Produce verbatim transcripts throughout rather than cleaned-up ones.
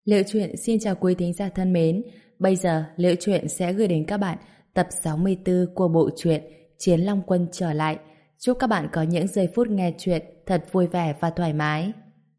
Liệu truyện xin chào quý thính giả thân mến. Bây giờ Liệu truyện sẽ gửi đến các bạn tập sáu mươi tư của bộ truyện Chiến Long Quân trở lại. Chúc các bạn có những giây phút nghe truyện thật vui vẻ và thoải mái.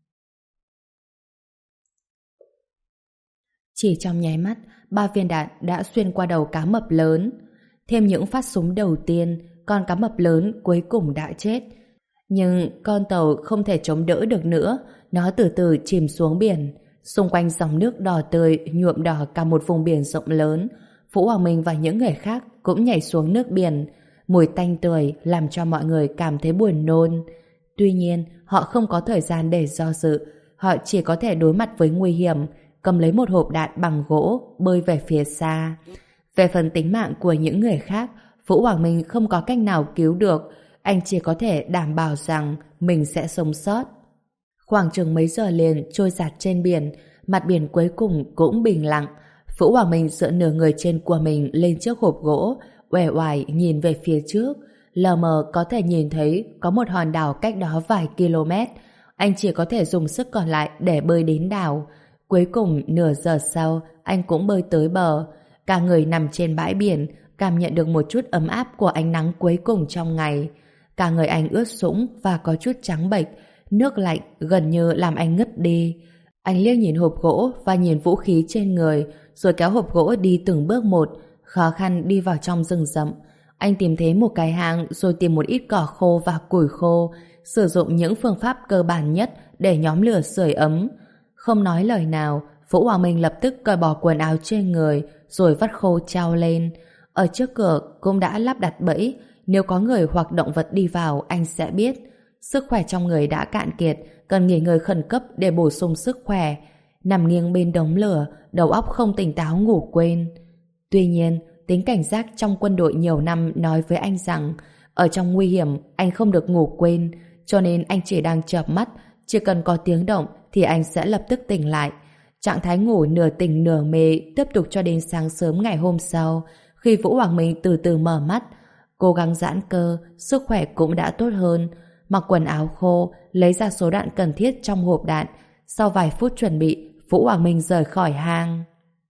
Chỉ trong nháy mắt, ba viên đạn đã xuyên qua đầu cá mập lớn. Thêm những phát súng đầu tiên, con cá mập lớn cuối cùng đã chết. Nhưng con tàu không thể chống đỡ được nữa, nó từ từ chìm xuống biển. Xung quanh dòng nước đỏ tươi nhuộm đỏ cả một vùng biển rộng lớn. Vũ Hoàng Minh và những người khác cũng nhảy xuống nước biển. Mùi tanh tưởi làm cho mọi người cảm thấy buồn nôn. Tuy nhiên, họ không có thời gian để do dự. Họ chỉ có thể đối mặt với nguy hiểm, cầm lấy một hộp đạn bằng gỗ, bơi về phía xa. Về phần tính mạng của những người khác, Vũ Hoàng Minh không có cách nào cứu được. Anh chỉ có thể đảm bảo rằng mình sẽ sống sót. Khoảng chừng mấy giờ liền trôi dạt trên biển, mặt biển cuối cùng cũng bình lặng. Vũ Hoàng Minh dựa nửa người trên của mình lên chiếc hộp gỗ, uể oải nhìn về phía trước. Lờ mờ có thể nhìn thấy có một hòn đảo cách đó vài km. Anh chỉ có thể dùng sức còn lại để bơi đến đảo. Cuối cùng nửa giờ sau, anh cũng bơi tới bờ. Cả người nằm trên bãi biển, cảm nhận được một chút ấm áp của ánh nắng cuối cùng trong ngày. Cả người anh ướt sũng và có chút trắng bệch. Nước lạnh gần như làm anh ngất đi. Anh liếc nhìn hộp gỗ và nhìn vũ khí trên người, rồi kéo hộp gỗ đi từng bước một, khó khăn đi vào trong rừng rậm. Anh tìm thấy một cái hang, rồi tìm một ít cỏ khô và củi khô, sử dụng những phương pháp cơ bản nhất để nhóm lửa sưởi ấm. Không nói lời nào, Vũ Hoàng Minh lập tức cởi bỏ quần áo trên người, rồi vắt khô treo lên. Ở trước cửa cũng đã lắp đặt bẫy, nếu có người hoặc động vật đi vào anh sẽ biết. Sức khỏe trong người đã cạn kiệt, cần nghỉ ngơi khẩn cấp để bổ sung sức khỏe. Nằm nghiêng bên đống lửa, đầu óc không tỉnh táo ngủ quên. Tuy nhiên, tính cảnh giác trong quân đội nhiều năm nói với anh rằng ở trong nguy hiểm anh không được ngủ quên, cho nên anh chỉ đang chợp mắt, chỉ cần có tiếng động thì anh sẽ lập tức tỉnh lại. Trạng thái ngủ nửa tỉnh nửa mê tiếp tục cho đến sáng sớm ngày hôm sau. Khi Vũ Hoàng Minh từ từ mở mắt, cố gắng giãn cơ, sức khỏe cũng đã tốt hơn. Mặc quần áo khô, lấy ra số đạn cần thiết trong hộp đạn. Sau vài phút chuẩn bị, Vũ Hoàng Minh rời khỏi hang.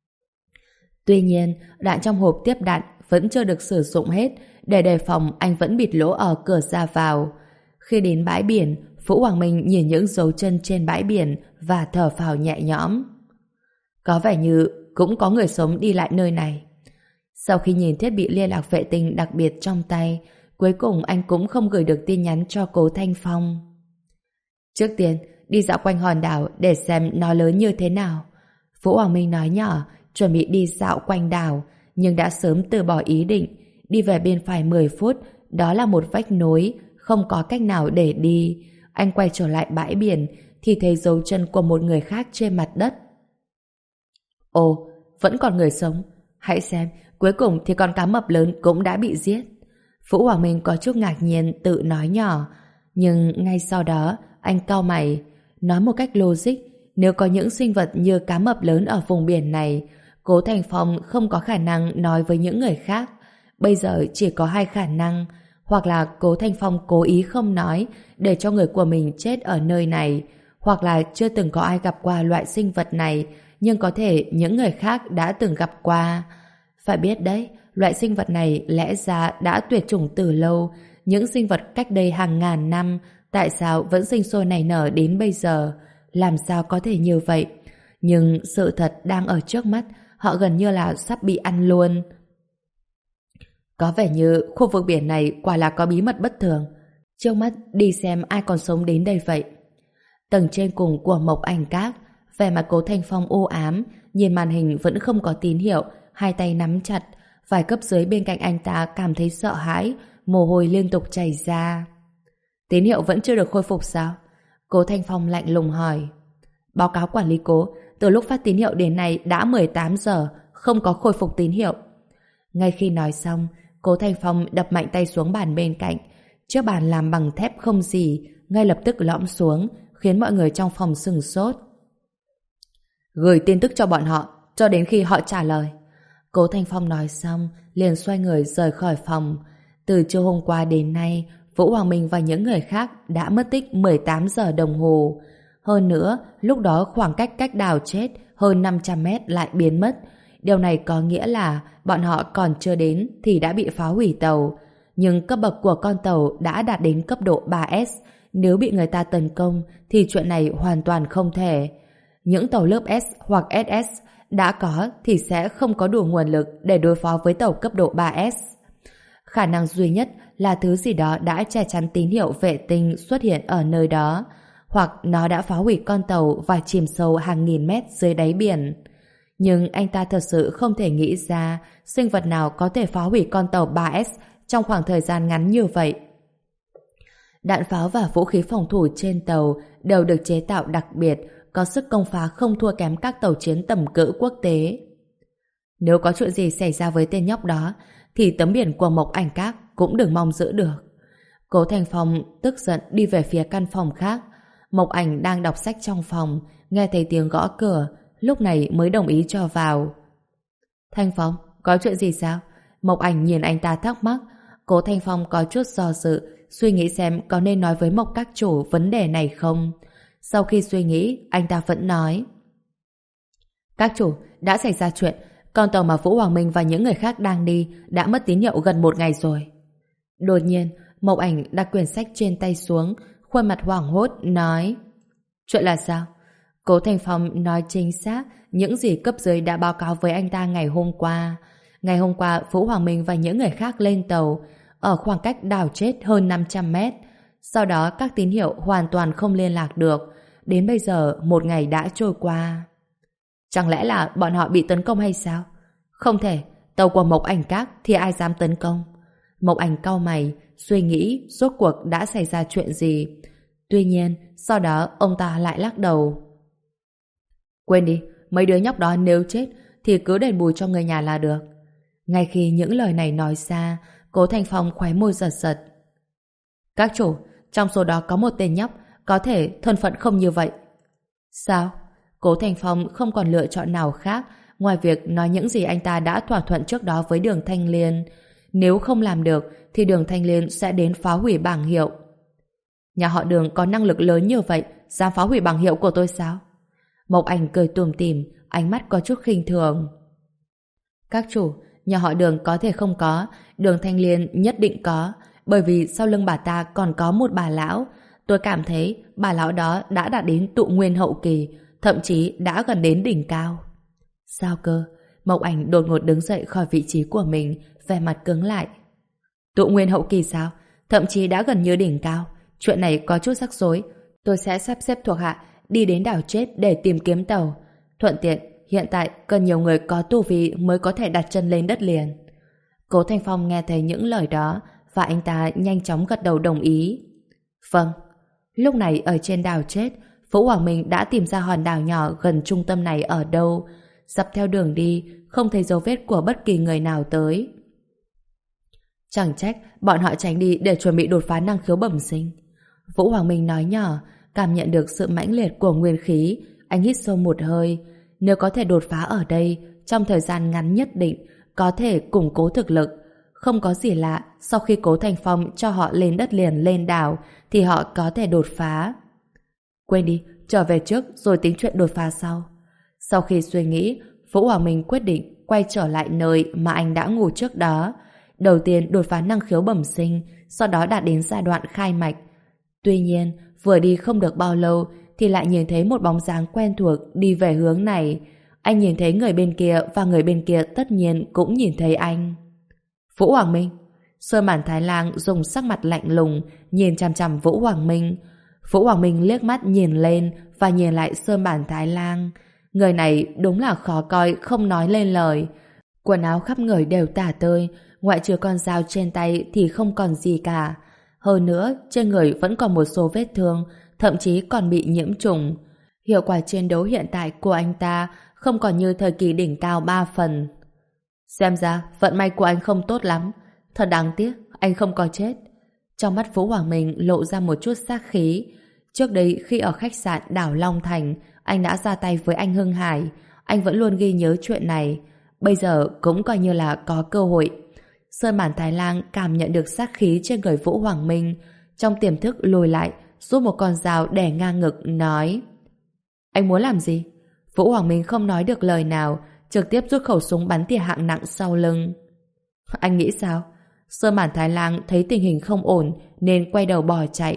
Tuy nhiên, đạn trong hộp tiếp đạn vẫn chưa được sử dụng hết. Để đề phòng, anh vẫn bịt lỗ ở cửa ra vào. Khi đến bãi biển, Vũ Hoàng Minh nhìn những dấu chân trên bãi biển và thở phào nhẹ nhõm. Có vẻ như cũng có người sống đi lại nơi này. Sau khi nhìn thiết bị liên lạc vệ tinh đặc biệt trong tay, cuối cùng anh cũng không gửi được tin nhắn cho Cố Thanh Phong. Trước tiên, đi dạo quanh hòn đảo để xem nó lớn như thế nào. Vũ Hoàng Minh nói nhỏ, chuẩn bị đi dạo quanh đảo, nhưng đã sớm từ bỏ ý định. Đi về bên phải mười phút, đó là một vách núi, không có cách nào để đi. Anh quay trở lại bãi biển, thì thấy dấu chân của một người khác trên mặt đất. Ồ, vẫn còn người sống. Hãy xem, cuối cùng thì con cá mập lớn cũng đã bị giết. Vũ Hoàng Minh có chút ngạc nhiên tự nói nhỏ, nhưng ngay sau đó anh cau mày, nói một cách logic, nếu có những sinh vật như cá mập lớn ở vùng biển này, Cố Thành Phong không có khả năng nói với những người khác. Bây giờ chỉ có hai khả năng, hoặc là Cố Thành Phong cố ý không nói để cho người của mình chết ở nơi này, hoặc là chưa từng có ai gặp qua loại sinh vật này, nhưng có thể những người khác đã từng gặp qua. Phải biết đấy, loại sinh vật này lẽ ra đã tuyệt chủng từ lâu. Những sinh vật cách đây hàng ngàn năm, tại sao vẫn sinh sôi nảy nở đến bây giờ? Làm sao có thể như vậy? Nhưng sự thật đang ở trước mắt, họ gần như là sắp bị ăn luôn. Có vẻ như khu vực biển này quả là có bí mật bất thường. Trước mắt đi xem ai còn sống đến đây vậy. Tầng trên cùng của Mộc Ảnh Các, vẻ mặt Cố Thanh Phong u ám, nhìn màn hình vẫn không có tín hiệu, hai tay nắm chặt. Vài cấp dưới bên cạnh anh ta cảm thấy sợ hãi, mồ hôi liên tục chảy ra. Tín hiệu vẫn chưa được khôi phục sao? Cố Thanh Phong lạnh lùng hỏi. Báo cáo quản lý Cố, từ lúc phát tín hiệu đến nay đã mười tám giờ, không có khôi phục tín hiệu. Ngay khi nói xong, Cố Thanh Phong đập mạnh tay xuống bàn bên cạnh. Chiếc bàn làm bằng thép không gì, ngay lập tức lõm xuống, khiến mọi người trong phòng sửng sốt. Gửi tin tức cho bọn họ, cho đến khi họ trả lời. Cố Thanh Phong nói xong, liền xoay người rời khỏi phòng. Từ trưa hôm qua đến nay, Vũ Hoàng Minh và những người khác đã mất tích mười tám giờ đồng hồ. Hơn nữa, lúc đó khoảng cách cách đào chết hơn năm trăm mét lại biến mất. Điều này có nghĩa là bọn họ còn chưa đến thì đã bị phá hủy tàu. Nhưng cấp bậc của con tàu đã đạt đến cấp độ ba S. Nếu bị người ta tấn công thì chuyện này hoàn toàn không thể. Những tàu lớp S hoặc ét ét đã có thì sẽ không có đủ nguồn lực để đối phó với tàu cấp độ ba S. Khả năng duy nhất là thứ gì đó đã che chắn tín hiệu vệ tinh xuất hiện ở nơi đó, hoặc nó đã phá hủy con tàu và chìm sâu hàng nghìn mét dưới đáy biển. Nhưng anh ta thật sự không thể nghĩ ra sinh vật nào có thể phá hủy con tàu ba S trong khoảng thời gian ngắn như vậy. Đạn pháo và vũ khí phòng thủ trên tàu đều được chế tạo đặc biệt, có sức công phá không thua kém các tàu chiến tầm cỡ quốc tế. Nếu có chuyện gì xảy ra với tên nhóc đó, thì tấm biển của Mộc Ảnh Các cũng đừng mong giữ được. Cố Thành Phong tức giận đi về phía căn phòng khác. Mộc Ảnh đang đọc sách trong phòng, nghe thấy tiếng gõ cửa, lúc này mới đồng ý cho vào. Thanh Phong, có chuyện gì sao? Mộc Ảnh nhìn anh ta thắc mắc. Cố Thanh Phong có chút do dự, suy nghĩ xem có nên nói với Mộc các chủ vấn đề này không. Sau khi suy nghĩ, anh ta vẫn nói: các chủ, đã xảy ra chuyện. Con tàu mà Vũ Hoàng Minh và những người khác đang đi đã mất tín hiệu gần một ngày rồi. Đột nhiên, Mộc Ảnh đặt quyển sách trên tay xuống, khuôn mặt hoảng hốt, nói: chuyện là sao? Cố Thành Phong nói chính xác những gì cấp dưới đã báo cáo với anh ta ngày hôm qua. Ngày hôm qua, Vũ Hoàng Minh và những người khác lên tàu, ở khoảng cách đảo chết hơn năm trăm mét. Sau đó, các tín hiệu hoàn toàn không liên lạc được. Đến bây giờ, một ngày đã trôi qua. Chẳng lẽ là bọn họ bị tấn công hay sao? Không thể, tàu của Mộc Ảnh Các thì ai dám tấn công? Mộc Ảnh cau mày, suy nghĩ rốt cuộc đã xảy ra chuyện gì. Tuy nhiên, sau đó ông ta lại lắc đầu. Quên đi, mấy đứa nhóc đó nếu chết thì cứ đền bù cho người nhà là được. Ngay khi những lời này nói ra, Cố Thành Phong khóe môi giật giật. Các chủ, trong số đó có một tên nhóc có thể thân phận không như vậy. Sao? Cố Thành Phong không còn lựa chọn nào khác ngoài việc nói những gì anh ta đã thỏa thuận trước đó với Đường Thanh Liên. Nếu không làm được thì Đường Thanh Liên sẽ đến phá hủy bảng hiệu. Nhà họ Đường có năng lực lớn như vậy, dám phá hủy bảng hiệu của tôi sao? Mộc Ảnh cười tủm tỉm, ánh mắt có chút khinh thường. Các chủ, nhà họ Đường có thể không có, Đường Thanh Liên nhất định có, bởi vì sau lưng bà ta còn có một bà lão. Tôi cảm thấy bà lão đó đã đạt đến tụ nguyên hậu kỳ, thậm chí đã gần đến đỉnh cao. Sao cơ? Mộc Ảnh đột ngột đứng dậy khỏi vị trí của mình, vẻ mặt cứng lại. Tụ nguyên hậu kỳ sao? Thậm chí đã gần như đỉnh cao. Chuyện này có chút rắc rối. Tôi sẽ sắp xếp thuộc hạ đi đến đảo chết để tìm kiếm tàu. Thuận tiện, hiện tại cần nhiều người có tu vi mới có thể đặt chân lên đất liền. Cố Thanh Phong nghe thấy những lời đó và anh ta nhanh chóng gật đầu đồng ý. Vâng. Lúc này ở trên đảo chết, Vũ Hoàng Minh đã tìm ra hòn đảo nhỏ gần trung tâm này ở đâu. Dọc theo đường đi, không thấy dấu vết của bất kỳ người nào tới. Chẳng trách bọn họ tránh đi để chuẩn bị đột phá năng khiếu bẩm sinh. Vũ Hoàng Minh nói nhỏ, cảm nhận được sự mãnh liệt của nguyên khí. Anh hít sâu một hơi. Nếu có thể đột phá ở đây trong thời gian ngắn nhất định, có thể củng cố thực lực. Không có gì lạ, sau khi Cố Thành Phong cho họ lên đất liền lên đảo thì họ có thể đột phá. Quên đi, trở về trước rồi tính chuyện đột phá sau. Sau khi suy nghĩ, Vũ Hoàng Minh quyết định quay trở lại nơi mà anh đã ngủ trước đó. Đầu tiên đột phá năng khiếu bẩm sinh, sau đó đạt đến giai đoạn khai mạch. Tuy nhiên, vừa đi không được bao lâu thì lại nhìn thấy một bóng dáng quen thuộc đi về hướng này. Anh nhìn thấy người bên kia và người bên kia tất nhiên cũng nhìn thấy anh. Vũ Hoàng Minh. Sơn Bản Thái Lang dùng sắc mặt lạnh lùng nhìn chằm chằm Vũ Hoàng Minh. Vũ Hoàng Minh liếc mắt nhìn lên và nhìn lại Sơn Bản Thái Lang. Người này đúng là khó coi không nói lên lời. Quần áo khắp người đều tả tơi, ngoại trừ con dao trên tay thì không còn gì cả. Hơn nữa, trên người vẫn còn một số vết thương, thậm chí còn bị nhiễm trùng. Hiệu quả chiến đấu hiện tại của anh ta không còn như thời kỳ đỉnh cao ba phần. Xem ra, vận may của anh không tốt lắm. Thật đáng tiếc, anh không có chết. Trong mắt Vũ Hoàng Minh lộ ra một chút sát khí. Trước đây khi ở khách sạn đảo Long Thành, anh đã ra tay với anh Hưng Hải. Anh vẫn luôn ghi nhớ chuyện này. Bây giờ cũng coi như là có cơ hội. Sơn Bản Thái Lang cảm nhận được sát khí trên người Vũ Hoàng Minh. Trong tiềm thức lùi lại, rút một con dao đè ngang ngực, nói: Anh muốn làm gì? Vũ Hoàng Minh không nói được lời nào, trực tiếp rút khẩu súng bắn tỉa hạng nặng sau lưng. Anh nghĩ sao? Sơn Bản Thái Lang thấy tình hình không ổn nên quay đầu bỏ chạy.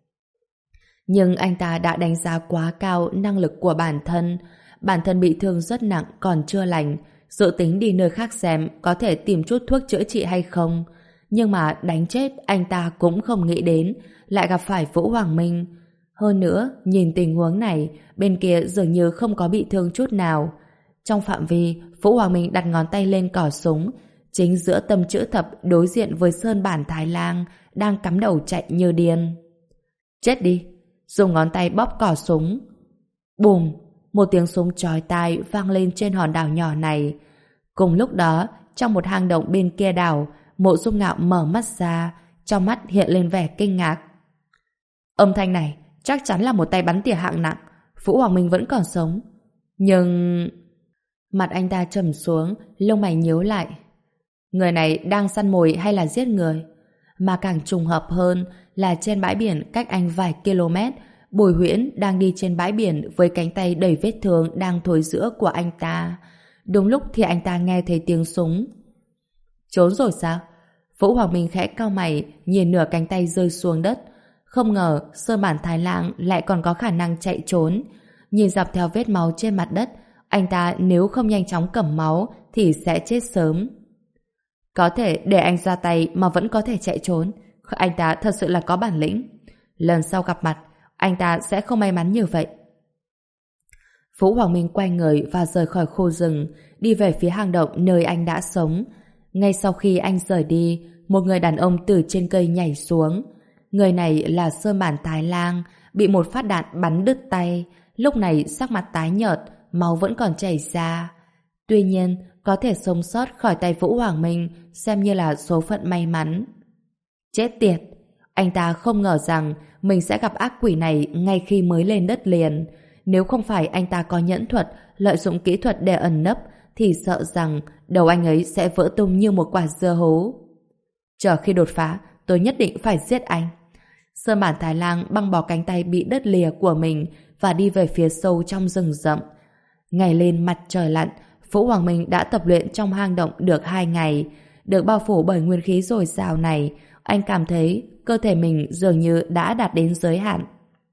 Nhưng anh ta đã đánh giá quá cao năng lực của bản thân. Bản thân bị thương rất nặng còn chưa lành, dự tính đi nơi khác xem có thể tìm chút thuốc chữa trị hay không. Nhưng mà đánh chết anh ta cũng không nghĩ đến lại gặp phải Vũ Hoàng Minh. Hơn nữa, nhìn tình huống này, bên kia dường như không có bị thương chút nào. Trong phạm vi, Vũ Hoàng Minh đặt ngón tay lên cò súng, chính giữa tâm chữ thập đối diện với Sơn Bản Thái Lang đang cắm đầu chạy như điên. Chết đi! Dùng ngón tay bóp cò súng. Bùm! Một tiếng súng chói tai vang lên trên hòn đảo nhỏ này. Cùng lúc đó, trong một hang động bên kia đảo, Mộ Dung Ngạo mở mắt ra, trong mắt hiện lên vẻ kinh ngạc. Âm thanh này chắc chắn là một tay bắn tỉa hạng nặng. Vũ Hoàng Minh vẫn còn sống. Nhưng... Mặt anh ta trầm xuống, lông mày nhíu lại. Người này đang săn mồi hay là giết người? Mà càng trùng hợp hơn là trên bãi biển cách anh vài km, Bùi Huyễn đang đi trên bãi biển với cánh tay đầy vết thương đang thối rữa của anh ta. Đúng lúc thì anh ta nghe thấy tiếng súng. Trốn rồi sao? Vũ Hoàng Minh khẽ cau mày, nhìn nửa cánh tay rơi xuống đất. Không ngờ Sơn Bản Thái Lang lại còn có khả năng chạy trốn. Nhìn dọc theo vết máu trên mặt đất, anh ta nếu không nhanh chóng cầm máu thì sẽ chết sớm. Có thể để anh ra tay mà vẫn có thể chạy trốn. Anh ta thật sự là có bản lĩnh. Lần sau gặp mặt, anh ta sẽ không may mắn như vậy. Vũ Hoàng Minh quay người và rời khỏi khu rừng, đi về phía hang động nơi anh đã sống. Ngay sau khi anh rời đi, một người đàn ông từ trên cây nhảy xuống. Người này là Sơn Bản Thái Lang, bị một phát đạn bắn đứt tay. Lúc này sắc mặt tái nhợt, máu vẫn còn chảy ra. Tuy nhiên, có thể sống sót khỏi tay Vũ Hoàng Minh xem như là số phận may mắn. Chết tiệt! Anh ta không ngờ rằng mình sẽ gặp ác quỷ này ngay khi mới lên đất liền. Nếu không phải anh ta có nhẫn thuật, lợi dụng kỹ thuật để ẩn nấp, thì sợ rằng đầu anh ấy sẽ vỡ tung như một quả dưa hấu. Chờ khi đột phá, tôi nhất định phải giết anh. Sơn Bản Thái Lang băng bỏ cánh tay bị đứt lìa của mình và đi về phía sâu trong rừng rậm. Ngày lên mặt trời lặn, Vũ Hoàng Minh đã tập luyện trong hang động được hai ngày. Được bao phủ bởi nguyên khí dồi dào này, anh cảm thấy cơ thể mình dường như đã đạt đến giới hạn.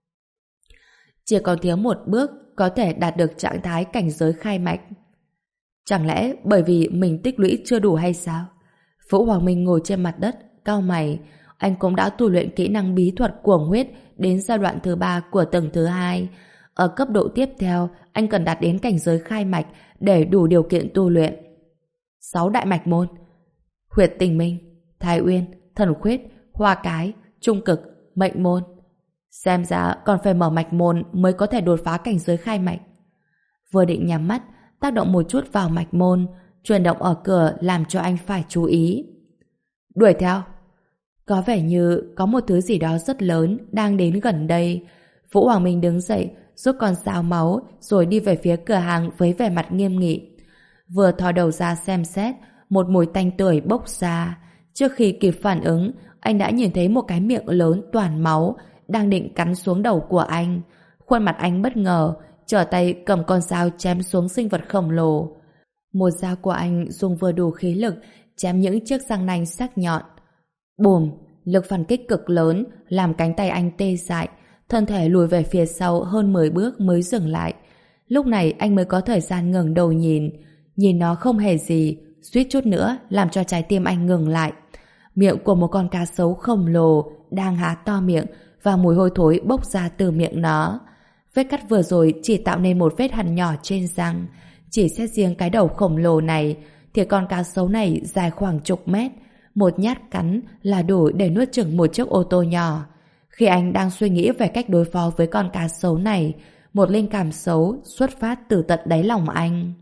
Chỉ còn thiếu một bước có thể đạt được trạng thái cảnh giới khai mạch. Chẳng lẽ bởi vì mình tích lũy chưa đủ hay sao? Vũ Hoàng Minh ngồi trên mặt đất, cau mày. Anh cũng đã tu luyện kỹ năng bí thuật cuồng huyết đến giai đoạn thứ ba của tầng thứ hai. Ở cấp độ tiếp theo, anh cần đạt đến cảnh giới khai mạch để đủ điều kiện tu luyện. Sáu đại mạch môn: Huyệt Tình Minh, Thái Uyên, Thần Khuyết, Hoa Cái, Trung Cực, Mệnh Môn. Xem ra còn phải mở mạch môn mới có thể đột phá cảnh giới khai mạch. Vừa định nhắm mắt, tác động một chút vào mạch môn, chuyển động ở cửa làm cho anh phải chú ý. Đuổi theo. Có vẻ như có một thứ gì đó rất lớn đang đến gần đây. Vũ Hoàng Minh đứng dậy, rút con dao máu rồi đi về phía cửa hàng với vẻ mặt nghiêm nghị. Vừa thò đầu ra xem xét, một mùi tanh tưởi bốc ra. Trước khi kịp phản ứng, anh đã nhìn thấy một cái miệng lớn toàn máu đang định cắn xuống đầu của anh. Khuôn mặt anh bất ngờ, trở tay cầm con dao chém xuống sinh vật khổng lồ. Một dao của anh dùng vừa đủ khí lực chém những chiếc răng nanh sắc nhọn. Bùm! Lực phản kích cực lớn làm cánh tay anh tê dại, thân thể lùi về phía sau hơn mười bước mới dừng lại. Lúc này anh mới có thời gian ngẩng đầu nhìn. Nhìn nó không hề gì, suýt chút nữa làm cho trái tim anh ngừng lại. Miệng của một con cá sấu khổng lồ đang há to miệng và mùi hôi thối bốc ra từ miệng nó. Vết cắt vừa rồi chỉ tạo nên một vết hằn nhỏ trên răng. Chỉ xét riêng cái đầu khổng lồ này thì con cá sấu này dài khoảng chục mét. Một nhát cắn là đủ để nuốt chửng một chiếc ô tô nhỏ. Khi anh đang suy nghĩ về cách đối phó với con cá sấu này, một linh cảm xấu xuất phát từ tận đáy lòng anh.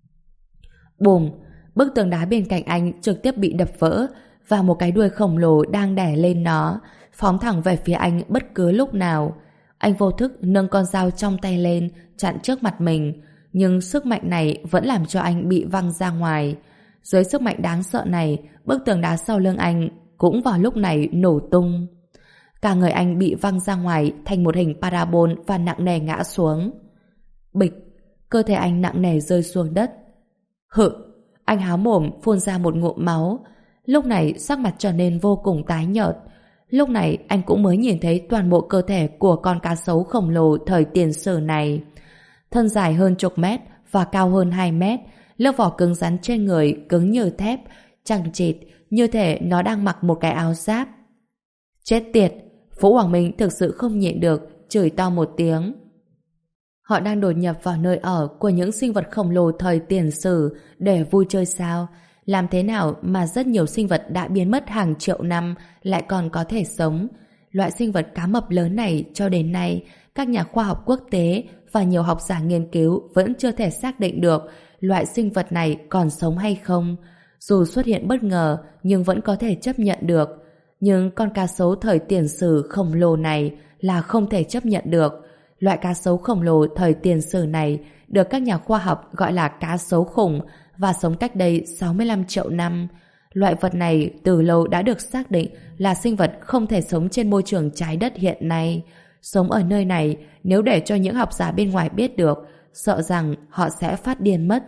Bùm! Bức tường đá bên cạnh anh trực tiếp bị đập vỡ và một cái đuôi khổng lồ đang đè lên nó, phóng thẳng về phía anh bất cứ lúc nào. Anh vô thức nâng con dao trong tay lên, chặn trước mặt mình, nhưng sức mạnh này vẫn làm cho anh bị văng ra ngoài. Dưới sức mạnh đáng sợ này, bức tường đá sau lưng anh cũng vào lúc này nổ tung. Cả người anh bị văng ra ngoài thành một hình parabol và nặng nề ngã xuống. Bịch, cơ thể anh nặng nề rơi xuống đất. Hự, anh há mồm phun ra một ngụm máu. Lúc này sắc mặt trở nên vô cùng tái nhợt. Lúc này anh cũng mới nhìn thấy toàn bộ cơ thể của con cá sấu khổng lồ thời tiền sử này. Thân dài hơn chục mét và cao hơn hai mét, lớp vỏ cứng rắn trên người cứng như thép, chằng chịt, như thể nó đang mặc một cái áo giáp. Chết tiệt, Vũ Hoàng Minh thực sự không nhịn được, chửi to một tiếng. Họ đang đột nhập vào nơi ở của những sinh vật khổng lồ thời tiền sử để vui chơi sao? Làm thế nào mà rất nhiều sinh vật đã biến mất hàng triệu năm lại còn có thể sống? Loại sinh vật cá mập lớn này cho đến nay, các nhà khoa học quốc tế và nhiều học giả nghiên cứu vẫn chưa thể xác định được loại sinh vật này còn sống hay không. Dù xuất hiện bất ngờ nhưng vẫn có thể chấp nhận được. Nhưng con cá sấu thời tiền sử khổng lồ này là không thể chấp nhận được. Loại cá sấu khổng lồ thời tiền sử này được các nhà khoa học gọi là cá sấu khủng và sống cách đây sáu mươi lăm triệu năm. Loại vật này từ lâu đã được xác định là sinh vật không thể sống trên môi trường trái đất hiện nay. Sống ở nơi này, nếu để cho những học giả bên ngoài biết được, sợ rằng họ sẽ phát điên mất.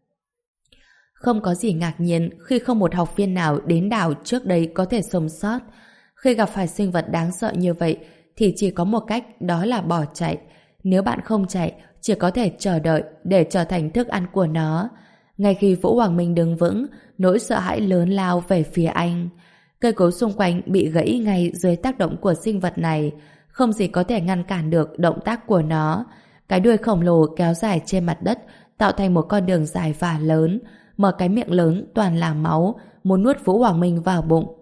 Không có gì ngạc nhiên khi không một học viên nào đến đảo trước đây có thể sống sót. Khi gặp phải sinh vật đáng sợ như vậy thì chỉ có một cách, đó là bỏ chạy. Nếu bạn không chạy, chỉ có thể chờ đợi để trở thành thức ăn của nó. Ngay khi Vũ Hoàng Minh đứng vững, nỗi sợ hãi lớn lao về phía anh. Cây cối xung quanh bị gãy ngay dưới tác động của sinh vật này. Không gì có thể ngăn cản được động tác của nó. Cái đuôi khổng lồ kéo dài trên mặt đất, tạo thành một con đường dài và lớn, mở cái miệng lớn toàn là máu, muốn nuốt Vũ Hoàng Minh vào bụng.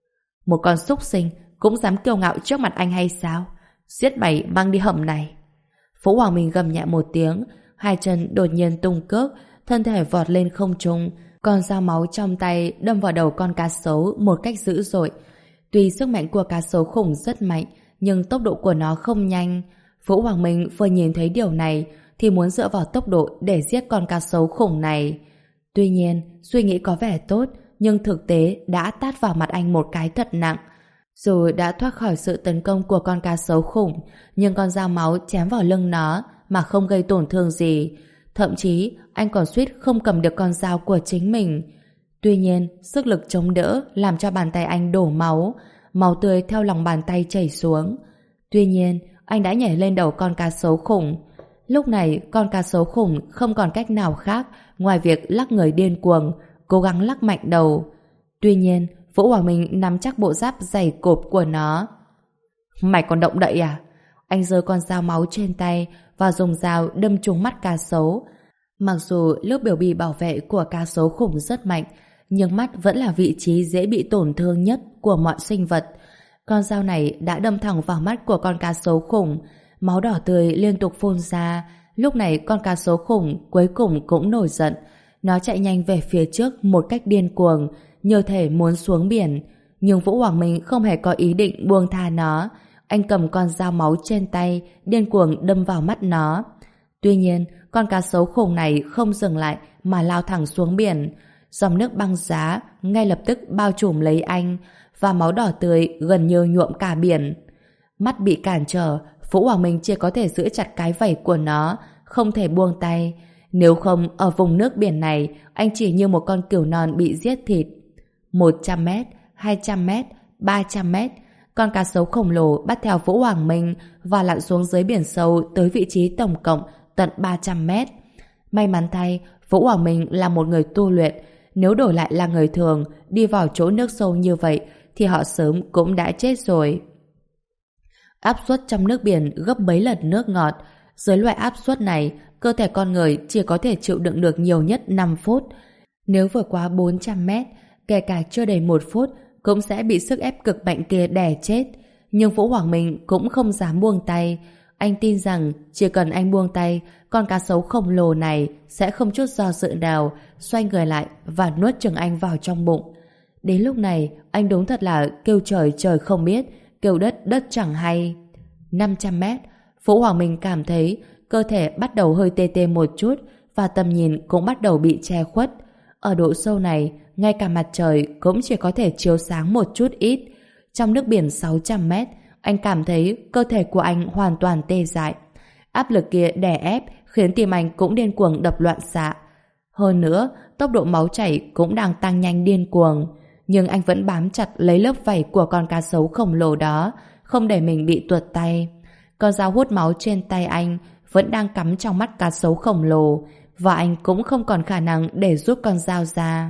Một con súc sinh cũng dám kiêu ngạo trước mặt anh hay sao? Giết mày mang đi hầm này. Vũ Hoàng Minh gầm nhẹ một tiếng, hai chân đột nhiên tung cước, thân thể vọt lên không trung, con dao máu trong tay đâm vào đầu con cá sấu một cách dữ dội. Tuy sức mạnh của cá sấu khủng rất mạnh, nhưng tốc độ của nó không nhanh. Vũ Hoàng Minh vừa nhìn thấy điều này thì muốn dựa vào tốc độ để giết con cá sấu khủng này. Tuy nhiên, suy nghĩ có vẻ tốt, nhưng thực tế đã tát vào mặt anh một cái thật nặng. Dù đã thoát khỏi sự tấn công của con cá sấu khủng, nhưng con dao máu chém vào lưng nó mà không gây tổn thương gì. Thậm chí, anh còn suýt không cầm được con dao của chính mình. Tuy nhiên, sức lực chống đỡ làm cho bàn tay anh đổ máu, máu tươi theo lòng bàn tay chảy xuống. Tuy nhiên, anh đã nhảy lên đầu con cá sấu khủng. Lúc này, con cá sấu khủng không còn cách nào khác ngoài việc lắc người điên cuồng, cố gắng lắc mạnh đầu. Tuy nhiên, Vũ Hoàng Minh nắm chắc bộ giáp dày cộp của nó. Mày còn động đậy à? Anh giơ con dao máu trên tay và dùng dao đâm trúng mắt cá sấu. Mặc dù lớp biểu bì bảo vệ của cá sấu khủng rất mạnh, nhưng mắt vẫn là vị trí dễ bị tổn thương nhất của mọi sinh vật. Con dao này đã đâm thẳng vào mắt của con cá sấu khủng, máu đỏ tươi liên tục phun ra. Lúc này con cá sấu khủng cuối cùng cũng nổi giận. Nó chạy nhanh về phía trước một cách điên cuồng, như thể muốn xuống biển. Nhưng Vũ Hoàng Minh không hề có ý định buông tha nó. Anh cầm con dao máu trên tay, điên cuồng đâm vào mắt nó. Tuy nhiên, con cá sấu khủng này không dừng lại mà lao thẳng xuống biển. Dòng nước băng giá ngay lập tức bao trùm lấy anh, và máu đỏ tươi gần như nhuộm cả biển. Mắt bị cản trở, Vũ Hoàng Minh chỉ có thể giữ chặt cái vảy của nó, không thể buông tay. Nếu không, ở vùng nước biển này, anh chỉ như một con cừu non bị giết thịt. Một trăm mét, hai trăm mét, ba trăm mét, con cá sấu khổng lồ bắt theo Vũ Hoàng Minh và lặn xuống dưới biển sâu tới vị trí tổng cộng tận ba trăm mét. May mắn thay, Vũ Hoàng Minh là một người tu luyện. Nếu đổi lại là người thường, đi vào chỗ nước sâu như vậy, thì họ sớm cũng đã chết rồi. Áp suất trong nước biển gấp mấy lần nước ngọt. Dưới loại áp suất này, cơ thể con người chỉ có thể chịu đựng được nhiều nhất năm phút. Nếu vượt quá bốn trăm mét, kể cả chưa đầy một phút, cũng sẽ bị sức ép cực mạnh kia đè chết. Nhưng Vũ Hoàng Minh cũng không dám buông tay. Anh tin rằng chỉ cần anh buông tay, con cá sấu khổng lồ này sẽ không chút do dự nào xoay người lại và nuốt chửng anh vào trong bụng. Đến lúc này, anh đúng thật là kêu trời trời không biết, kêu đất đất chẳng hay. năm trăm mét, Vũ Hoàng Minh cảm thấy cơ thể bắt đầu hơi tê tê một chút và tầm nhìn cũng bắt đầu bị che khuất. Ở độ sâu này, ngay cả mặt trời cũng chỉ có thể chiếu sáng một chút ít. Trong nước biển sáu trăm mét, anh cảm thấy cơ thể của anh hoàn toàn tê dại. Áp lực kia đè ép khiến tim anh cũng điên cuồng đập loạn xạ. Hơn nữa, tốc độ máu chảy cũng đang tăng nhanh điên cuồng. Nhưng anh vẫn bám chặt lấy lớp vảy của con cá sấu khổng lồ đó, không để mình bị tuột tay. Con dao hút máu trên tay anh vẫn đang cắm trong mắt cá sấu khổng lồ, và anh cũng không còn khả năng để rút con dao ra.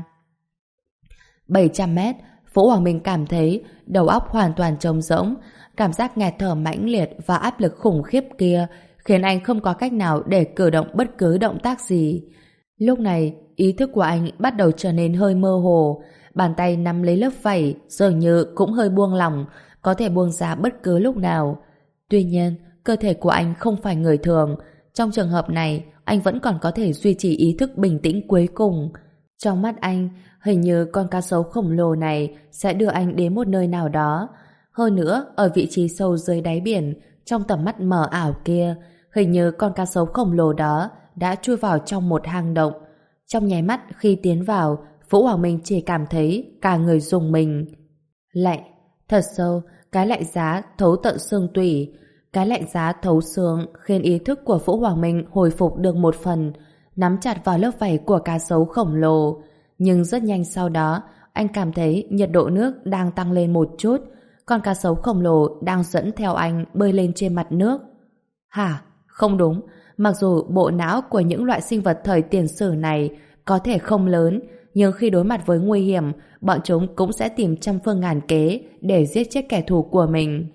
bảy trăm mét, Vũ Hoàng Minh cảm thấy đầu óc hoàn toàn trống rỗng. Cảm giác nghẹt thở mãnh liệt và áp lực khủng khiếp kia khiến anh không có cách nào để cử động bất cứ động tác gì. Lúc này, ý thức của anh bắt đầu trở nên hơi mơ hồ. Bàn tay nắm lấy lớp vảy dường như cũng hơi buông lỏng, có thể buông ra bất cứ lúc nào. Tuy nhiên, cơ thể của anh không phải người thường. Trong trường hợp này, anh vẫn còn có thể duy trì ý thức bình tĩnh cuối cùng. Trong mắt anh, hình như con cá sấu khổng lồ này sẽ đưa anh đến một nơi nào đó. Hơn nữa, ở vị trí sâu dưới đáy biển, trong tầm mắt mờ ảo kia, hình như con cá sấu khổng lồ đó đã chui vào trong một hang động. Trong nháy mắt khi tiến vào, Vũ Hoàng Minh chỉ cảm thấy cả người rùng mình. Lạnh, thật sâu, cái lạnh giá thấu tận xương tủy. Cái lạnh giá thấu xương khiến ý thức của Vũ Hoàng Minh hồi phục được một phần, nắm chặt vào lớp vảy của cá sấu khổng lồ. Nhưng rất nhanh sau đó, anh cảm thấy nhiệt độ nước đang tăng lên một chút. Con cá sấu khổng lồ đang dẫn theo anh bơi lên trên mặt nước. Hả? Không đúng. Mặc dù bộ não của những loại sinh vật thời tiền sử này có thể không lớn, nhưng khi đối mặt với nguy hiểm, bọn chúng cũng sẽ tìm trăm phương ngàn kế để giết chết kẻ thù của mình.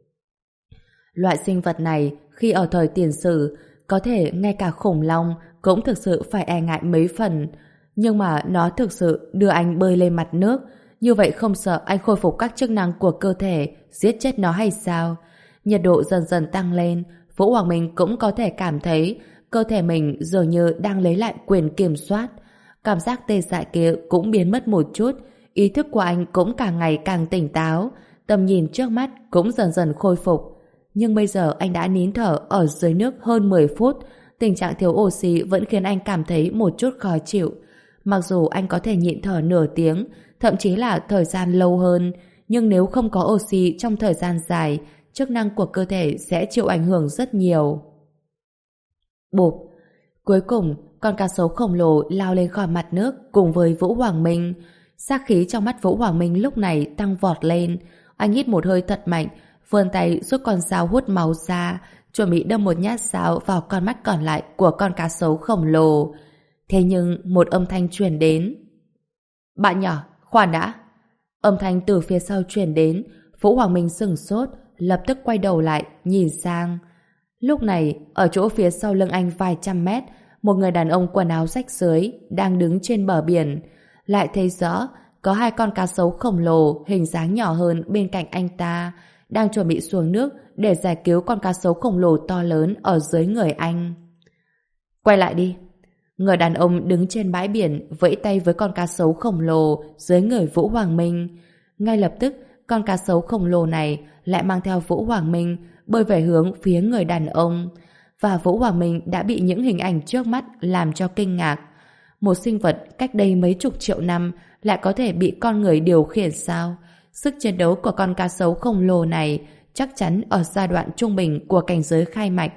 Loại sinh vật này, khi ở thời tiền sử, có thể ngay cả khủng long cũng thực sự phải e ngại mấy phần. Nhưng mà nó thực sự đưa anh bơi lên mặt nước, như vậy không sợ anh khôi phục các chức năng của cơ thể, giết chết nó hay sao? Nhiệt độ dần dần tăng lên, Vũ Hoàng Minh cũng có thể cảm thấy cơ thể mình dường như đang lấy lại quyền kiểm soát. Cảm giác tê dại kia cũng biến mất một chút, ý thức của anh cũng càng ngày càng tỉnh táo, tầm nhìn trước mắt cũng dần dần khôi phục. Nhưng bây giờ anh đã nín thở ở dưới nước hơn mười phút, tình trạng thiếu oxy vẫn khiến anh cảm thấy một chút khó chịu. Mặc dù anh có thể nhịn thở nửa tiếng, thậm chí là thời gian lâu hơn, nhưng nếu không có oxy trong thời gian dài, chức năng của cơ thể sẽ chịu ảnh hưởng rất nhiều. Bụp! Cuối cùng, con cá sấu khổng lồ lao lên khỏi mặt nước cùng với Vũ Hoàng Minh. Sát khí trong mắt Vũ Hoàng Minh lúc này tăng vọt lên. Anh hít một hơi thật mạnh, vươn tay rút con dao hút máu ra, chuẩn bị đâm một nhát dao vào con mắt còn lại của con cá sấu khổng lồ. Thế nhưng một âm thanh truyền đến. Bạn nhỏ, khoan đã. Âm thanh từ phía sau truyền đến. Vũ Hoàng Minh sửng sốt, lập tức quay đầu lại, nhìn sang. Lúc này, ở chỗ phía sau lưng anh vài trăm mét, một người đàn ông quần áo rách rưới đang đứng trên bờ biển. Lại thấy rõ, có hai con cá sấu khổng lồ hình dáng nhỏ hơn bên cạnh anh ta, đang chuẩn bị xuống nước để giải cứu con cá sấu khổng lồ to lớn ở dưới người anh. Quay lại đi. Người đàn ông đứng trên bãi biển vẫy tay với con cá sấu khổng lồ dưới người Vũ Hoàng Minh. Ngay lập tức, con cá sấu khổng lồ này lại mang theo Vũ Hoàng Minh bơi về hướng phía người đàn ông. Và Vũ Hoàng Minh đã bị những hình ảnh trước mắt làm cho kinh ngạc. Một sinh vật cách đây mấy chục triệu năm lại có thể bị con người điều khiển sao? Sức chiến đấu của con cá sấu khổng lồ này chắc chắn ở giai đoạn trung bình của cảnh giới khai mạch.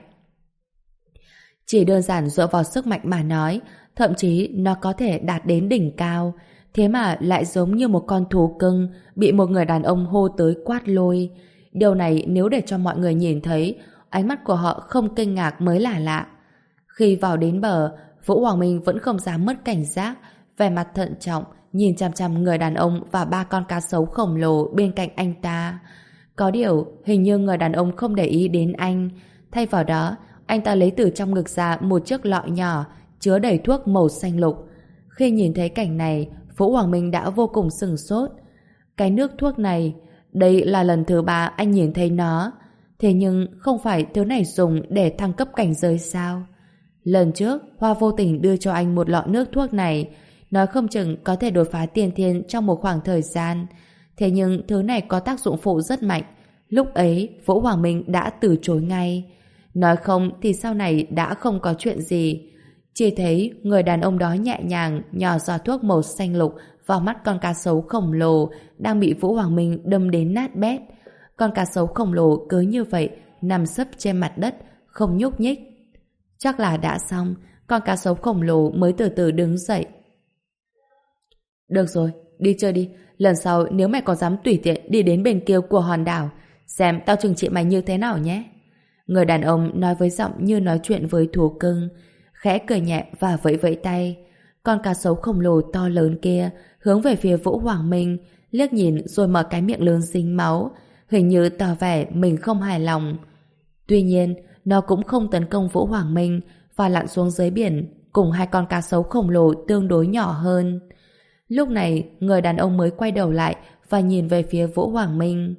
Chỉ đơn giản dựa vào sức mạnh mà nói, thậm chí nó có thể đạt đến đỉnh cao, thế mà lại giống như một con thú cưng bị một người đàn ông hô tới quát lôi. Điều này nếu để cho mọi người nhìn thấy, ánh mắt của họ không kinh ngạc mới là lạ. Khi vào đến bờ, Vũ Hoàng Minh vẫn không dám mất cảnh giác, vẻ mặt thận trọng, nhìn chằm chằm người đàn ông và ba con cá sấu khổng lồ bên cạnh anh ta. Có điều, hình như người đàn ông không để ý đến anh. Thay vào đó, anh ta lấy từ trong ngực ra một chiếc lọ nhỏ chứa đầy thuốc màu xanh lục. Khi nhìn thấy cảnh này, Vũ Hoàng Minh đã vô cùng sửng sốt. Cái nước thuốc này, đây là lần thứ ba anh nhìn thấy nó. Thế nhưng không phải thứ này dùng để thăng cấp cảnh giới sao? Lần trước, Hoa vô tình đưa cho anh một lọ nước thuốc này, nói không chừng có thể đột phá tiên thiên trong một khoảng thời gian. Thế nhưng thứ này có tác dụng phụ rất mạnh. Lúc ấy, Vũ Hoàng Minh đã từ chối ngay. Nói không thì sau này đã không có chuyện gì. Chỉ thấy người đàn ông đó nhẹ nhàng nhỏ giọt thuốc màu xanh lục vào mắt con cá sấu khổng lồ đang bị Vũ Hoàng Minh đâm đến nát bét. Con cá sấu khổng lồ cứ như vậy nằm sấp trên mặt đất, không nhúc nhích. Chắc là đã xong, con cá sấu khổng lồ mới từ từ đứng dậy. Được rồi, đi chơi đi. Lần sau nếu mày có dám tùy tiện đi đến bên kia của hòn đảo, xem tao trừng trị mày như thế nào nhé. Người đàn ông nói với giọng như nói chuyện với thú cưng, khẽ cười nhẹ và vẫy vẫy tay. Con cá sấu khổng lồ to lớn kia hướng về phía Vũ Hoàng Minh, liếc nhìn rồi mở cái miệng lớn dính máu, hình như tỏ vẻ mình không hài lòng. Tuy nhiên, nó cũng không tấn công Vũ Hoàng Minh và lặn xuống dưới biển cùng hai con cá sấu khổng lồ tương đối nhỏ hơn. Lúc này, người đàn ông mới quay đầu lại và nhìn về phía Vũ Hoàng Minh.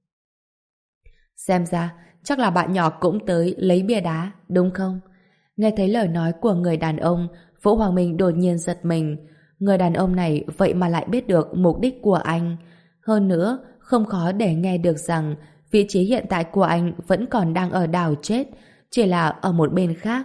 Xem ra, chắc là bạn nhỏ cũng tới lấy bia đá, đúng không? Nghe thấy lời nói của người đàn ông, Vũ Hoàng Minh đột nhiên giật mình. Người đàn ông này vậy mà lại biết được mục đích của anh. Hơn nữa, không khó để nghe được rằng vị trí hiện tại của anh vẫn còn đang ở đảo chết, chỉ là ở một bên khác.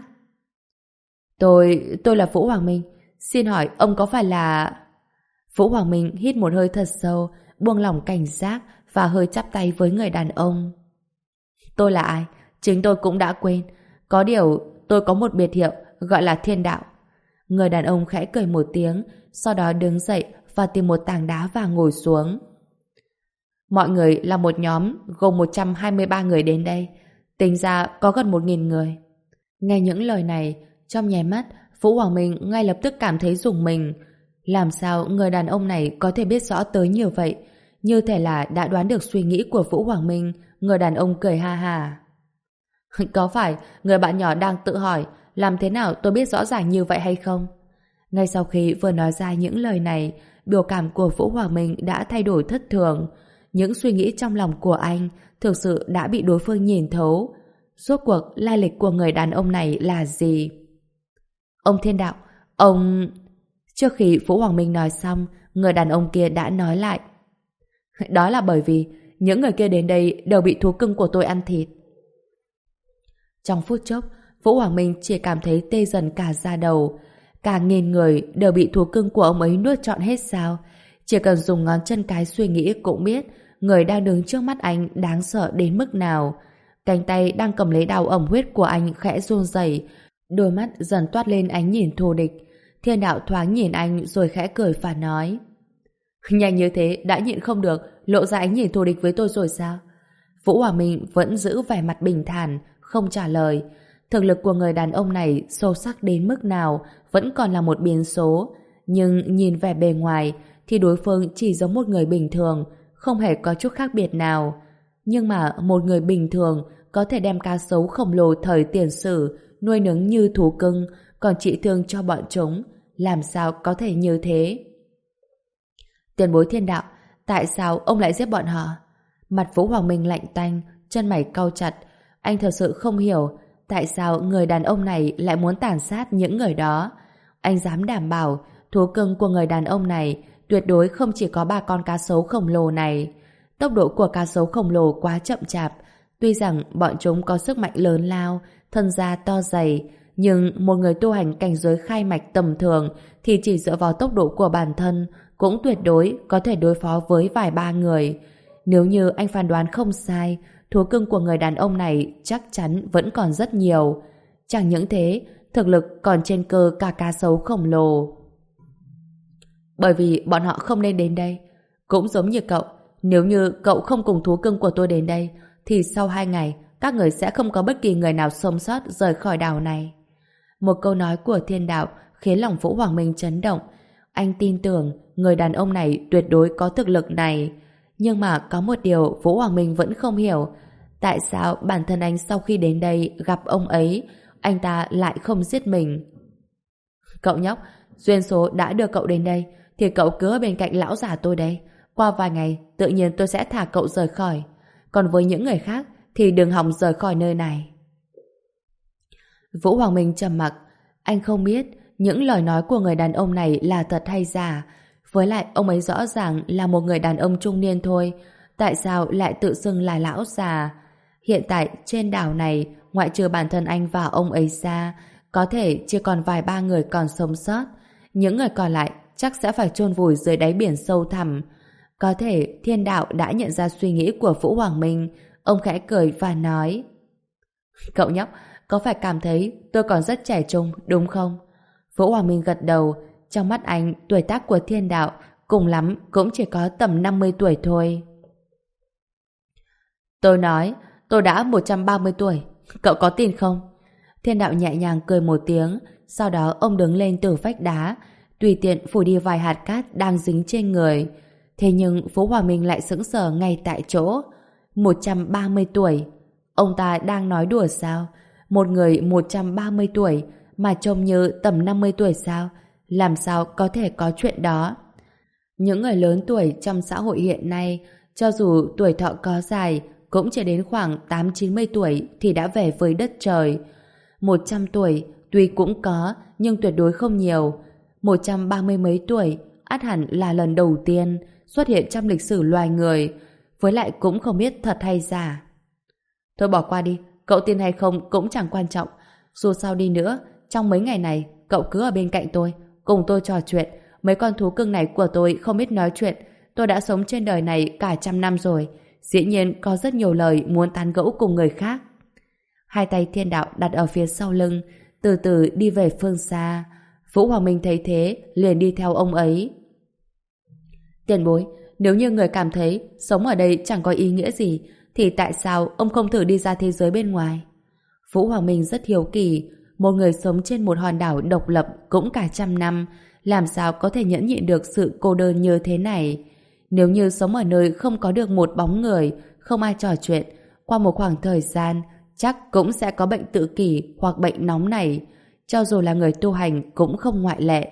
Tôi, tôi là Vũ Hoàng Minh. Xin hỏi ông có phải là... Vũ Hoàng Minh hít một hơi thật sâu, buông lỏng cảnh giác và hơi chắp tay với người đàn ông. Tôi là ai? Chính tôi cũng đã quên. Có điều, tôi có một biệt hiệu gọi là Thiên Đạo. Người đàn ông khẽ cười một tiếng, sau đó đứng dậy và tìm một tảng đá và ngồi xuống. Mọi người là một nhóm gồm một trăm hai mươi ba người đến đây. Tính ra có gần một nghìn người. Nghe những lời này, trong nháy mắt, Vũ Hoàng Minh ngay lập tức cảm thấy rùng mình. Làm sao người đàn ông này có thể biết rõ tới nhiều vậy? Như thể là đã đoán được suy nghĩ của Vũ Hoàng Minh. Người đàn ông cười ha ha. Có phải người bạn nhỏ đang tự hỏi làm thế nào tôi biết rõ ràng như vậy hay không? Ngay sau khi vừa nói ra những lời này, biểu cảm của Vũ Hoàng Minh đã thay đổi thất thường. Những suy nghĩ trong lòng của anh thực sự đã bị đối phương nhìn thấu. Rốt cuộc lai lịch của người đàn ông này là gì? Ông Thiên Đạo, ông... Trước khi Vũ Hoàng Minh nói xong, người đàn ông kia đã nói lại. Đó là bởi vì những người kia đến đây đều bị thú cưng của tôi ăn thịt. Trong phút chốc, Vũ Hoàng Minh chỉ cảm thấy tê dần cả da đầu. Cả nghìn người đều bị thú cưng của ông ấy nuốt trọn hết sao? Chỉ cần dùng ngón chân cái suy nghĩ cũng biết người đang đứng trước mắt anh đáng sợ đến mức nào. Cánh tay đang cầm lấy đao ẩm huyết của anh khẽ run rẩy, đôi mắt dần toát lên ánh nhìn thù địch. Thiên Đạo thoáng nhìn anh rồi khẽ cười và nói: Nhanh như thế đã nhịn không được lộ ra ánh nhìn thù địch với tôi rồi sao? Vũ Hoàng Minh vẫn giữ vẻ mặt bình thản, không trả lời. Thực lực của người đàn ông này sâu sắc đến mức nào vẫn còn là một biến số, nhưng nhìn vẻ bề ngoài thì đối phương chỉ giống một người bình thường, không hề có chút khác biệt nào. Nhưng mà một người bình thường có thể đem cá sấu khổng lồ thời tiền sử nuôi nấng như thú cưng, còn trị thương cho bọn chúng, làm sao có thể như thế? Tiền bối Thiên Đạo, tại sao ông lại giết bọn họ? Mặt Vũ Hoàng Minh lạnh tanh, chân mày cau chặt. Anh thật sự không hiểu tại sao người đàn ông này lại muốn tàn sát những người đó. Anh dám đảm bảo thú cưng của người đàn ông này tuyệt đối không chỉ có ba con cá sấu khổng lồ này. Tốc độ của cá sấu khổng lồ quá chậm chạp. Tuy rằng bọn chúng có sức mạnh lớn lao, thân da to dày, nhưng một người tu hành cảnh giới khai mạch tầm thường thì chỉ dựa vào tốc độ của bản thân cũng tuyệt đối có thể đối phó với vài ba người. Nếu như anh phán đoán không sai, thú cưng của người đàn ông này chắc chắn vẫn còn rất nhiều. Chẳng những thế, thực lực còn trên cơ cả cá sấu khổng lồ. Bởi vì bọn họ không nên đến đây. Cũng giống như cậu, nếu như cậu không cùng thú cưng của tôi đến đây, thì sau hai ngày, các người sẽ không có bất kỳ người nào sống sót rời khỏi đảo này. Một câu nói của Thiên Đạo khiến lòng Vũ Hoàng Minh chấn động. Anh tin tưởng người đàn ông này tuyệt đối có thực lực này. Nhưng mà có một điều Vũ Hoàng Minh vẫn không hiểu. Tại sao bản thân anh sau khi đến đây gặp ông ấy, anh ta lại không giết mình? Cậu nhóc, duyên số đã đưa cậu đến đây, thì cậu cứ ở bên cạnh lão già tôi đây. Qua vài ngày, tự nhiên tôi sẽ thả cậu rời khỏi. Còn với những người khác, thì đừng hòng rời khỏi nơi này. Vũ Hoàng Minh trầm mặc. Anh không biết những lời nói của người đàn ông này là thật hay giả. Với lại ông ấy rõ ràng là một người đàn ông trung niên thôi. Tại sao lại tự xưng là lão già? Hiện tại trên đảo này, ngoại trừ bản thân anh và ông ấy ra, có thể chỉ còn vài ba người còn sống sót. Những người còn lại chắc sẽ phải chôn vùi dưới đáy biển sâu thẳm. Có thể Thiên Đạo đã nhận ra suy nghĩ của Vũ Hoàng Minh. Ông khẽ cười và nói: Cậu nhóc, có phải cảm thấy tôi còn rất trẻ trung, đúng không? Vũ Hoàng Minh gật đầu, trong mắt anh tuổi tác của Thiên Đạo cùng lắm cũng chỉ có tầm năm mươi tuổi thôi. Tôi nói, tôi đã một trăm ba mươi tuổi, cậu có tin không? Thiên Đạo nhẹ nhàng cười một tiếng, sau đó ông đứng lên từ vách đá, tùy tiện phủ đi vài hạt cát đang dính trên người. Thế nhưng Vũ Hoàng Minh lại sững sờ ngay tại chỗ. một trăm ba mươi tuổi. Ông ta đang nói đùa sao? Một người một trăm ba mươi tuổi mà trông như tầm năm mươi tuổi sao? Làm sao có thể có chuyện đó? Những người lớn tuổi trong xã hội hiện nay, cho dù tuổi thọ có dài, cũng chỉ đến khoảng tám chín mươi tuổi thì đã về với đất trời. một trăm tuổi tuy cũng có, nhưng tuyệt đối không nhiều. một trăm ba mươi mấy tuổi, ắt hẳn là lần đầu tiên xuất hiện trong lịch sử loài người, với lại cũng không biết thật hay giả. Thôi bỏ qua đi, cậu tin hay không cũng chẳng quan trọng. Dù sao đi nữa, trong mấy ngày này, cậu cứ ở bên cạnh tôi, cùng tôi trò chuyện. Mấy con thú cưng này của tôi không biết nói chuyện. Tôi đã sống trên đời này cả trăm năm rồi. Dĩ nhiên có rất nhiều lời muốn tán gẫu cùng người khác. Hai tay Thiên Đạo đặt ở phía sau lưng, từ từ đi về phương xa. Vũ Hoàng Minh thấy thế, liền đi theo ông ấy. Tiền bối, nếu như người cảm thấy sống ở đây chẳng có ý nghĩa gì, thì tại sao ông không thử đi ra thế giới bên ngoài? Vũ Hoàng Minh rất hiếu kỳ, một người sống trên một hòn đảo độc lập cũng cả trăm năm, làm sao có thể nhẫn nhịn được sự cô đơn như thế này? Nếu như sống ở nơi không có được một bóng người, không ai trò chuyện, qua một khoảng thời gian, chắc cũng sẽ có bệnh tự kỷ hoặc bệnh nóng này, cho dù là người tu hành cũng không ngoại lệ.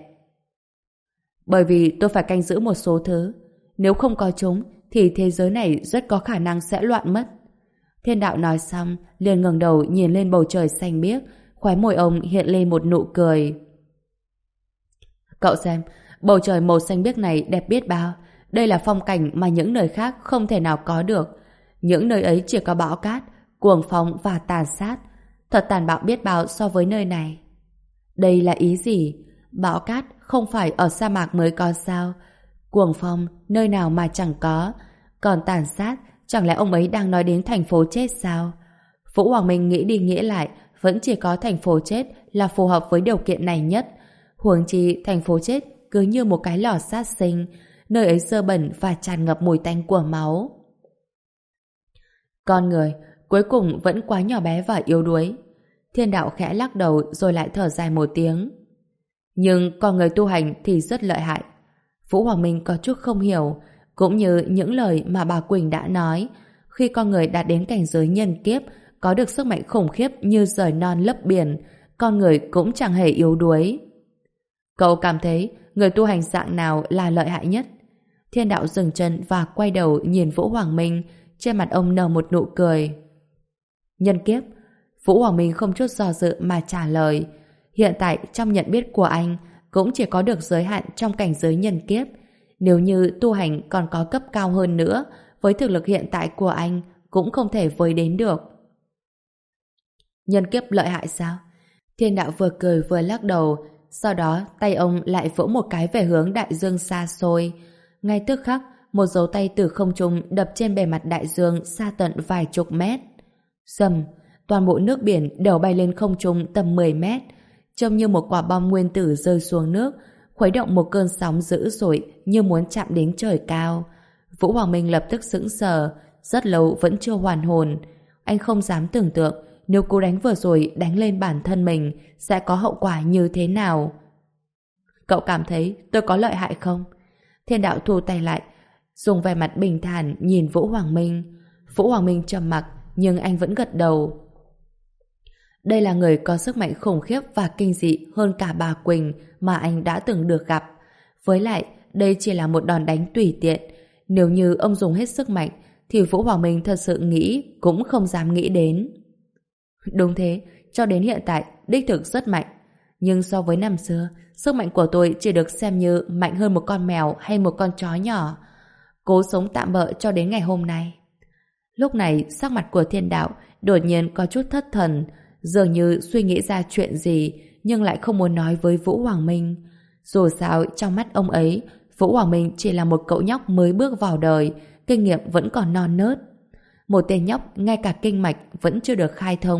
Bởi vì tôi phải canh giữ một số thứ, nếu không có chúng thì thế giới này rất có khả năng sẽ loạn mất. Thiên Đạo nói xong, liền ngẩng đầu nhìn lên bầu trời xanh biếc, khóe môi ông hiện lên một nụ cười. Cậu xem, bầu trời màu xanh biếc này đẹp biết bao. Đây là phong cảnh mà những nơi khác không thể nào có được. Những nơi ấy chỉ có bão cát, cuồng phong và tàn sát. Thật tàn bạo biết bao so với nơi này. Đây là ý gì? Bão cát không phải ở sa mạc mới có sao? Cuồng phong nơi nào mà chẳng có? Còn tàn sát, chẳng lẽ ông ấy đang nói đến thành phố chết sao? Vũ Hoàng Minh nghĩ đi nghĩ lại, vẫn chỉ có thành phố chết là phù hợp với điều kiện này nhất. Huống chi thành phố chết cứ như một cái lò sát sinh, nơi ấy dơ bẩn và tràn ngập mùi tanh của máu. Con người cuối cùng vẫn quá nhỏ bé và yếu đuối. Thiên Đạo khẽ lắc đầu rồi lại thở dài một tiếng. Nhưng con người tu hành thì rất lợi hại. Vũ Hoàng Minh có chút không hiểu, cũng như những lời mà bà Quỳnh đã nói. Khi con người đạt đến cảnh giới nhân kiếp, có được sức mạnh khủng khiếp như rời non lấp biển, con người cũng chẳng hề yếu đuối. Cậu cảm thấy người tu hành dạng nào là lợi hại nhất? Thiên Đạo dừng chân và quay đầu nhìn Vũ Hoàng Minh, trên mặt ông nở một nụ cười. Nhân kiếp. Vũ Hoàng Minh không chút do dự mà trả lời. Hiện tại trong nhận biết của anh cũng chỉ có được giới hạn trong cảnh giới nhân kiếp. Nếu như tu hành còn có cấp cao hơn nữa, với thực lực hiện tại của anh cũng không thể với đến được. Nhân kiếp lợi hại sao? Thiên Đạo vừa cười vừa lắc đầu, sau đó tay ông lại vỗ một cái về hướng đại dương xa xôi. Ngay tức khắc, một dấu tay từ không trung đập trên bề mặt đại dương xa tận vài chục mét. Rầm, toàn bộ nước biển đều bay lên không trung tầm mười mét, trông như một quả bom nguyên tử rơi xuống nước, khuấy động một cơn sóng dữ dội như muốn chạm đến trời cao. Vũ Hoàng Minh lập tức sững sờ, rất lâu vẫn chưa hoàn hồn. Anh không dám tưởng tượng nếu cú đánh vừa rồi đánh lên bản thân mình sẽ có hậu quả như thế nào. Cậu cảm thấy tôi có lợi hại không? Thiên Đạo thu tay lại, dùng vẻ mặt bình thản nhìn Vũ Hoàng Minh. Vũ Hoàng Minh trầm mặc, nhưng anh vẫn gật đầu. Đây là người có sức mạnh khủng khiếp và kinh dị hơn cả bà Quỳnh mà anh đã từng được gặp. Với lại, đây chỉ là một đòn đánh tùy tiện. Nếu như ông dùng hết sức mạnh, thì Vũ Hoàng Minh thật sự nghĩ cũng không dám nghĩ đến. Đúng thế, cho đến hiện tại, đích thực rất mạnh. Nhưng so với năm xưa, sức mạnh của tôi chỉ được xem như mạnh hơn một con mèo hay một con chó nhỏ. Cố sống tạm bợ cho đến ngày hôm nay. Lúc này, sắc mặt của Thiên Đạo đột nhiên có chút thất thần, dường như suy nghĩ ra chuyện gì, nhưng lại không muốn nói với Vũ Hoàng Minh. Dù sao, trong mắt ông ấy, Vũ Hoàng Minh chỉ là một cậu nhóc mới bước vào đời, kinh nghiệm vẫn còn non nớt. Một tên nhóc ngay cả kinh mạch vẫn chưa được khai thông,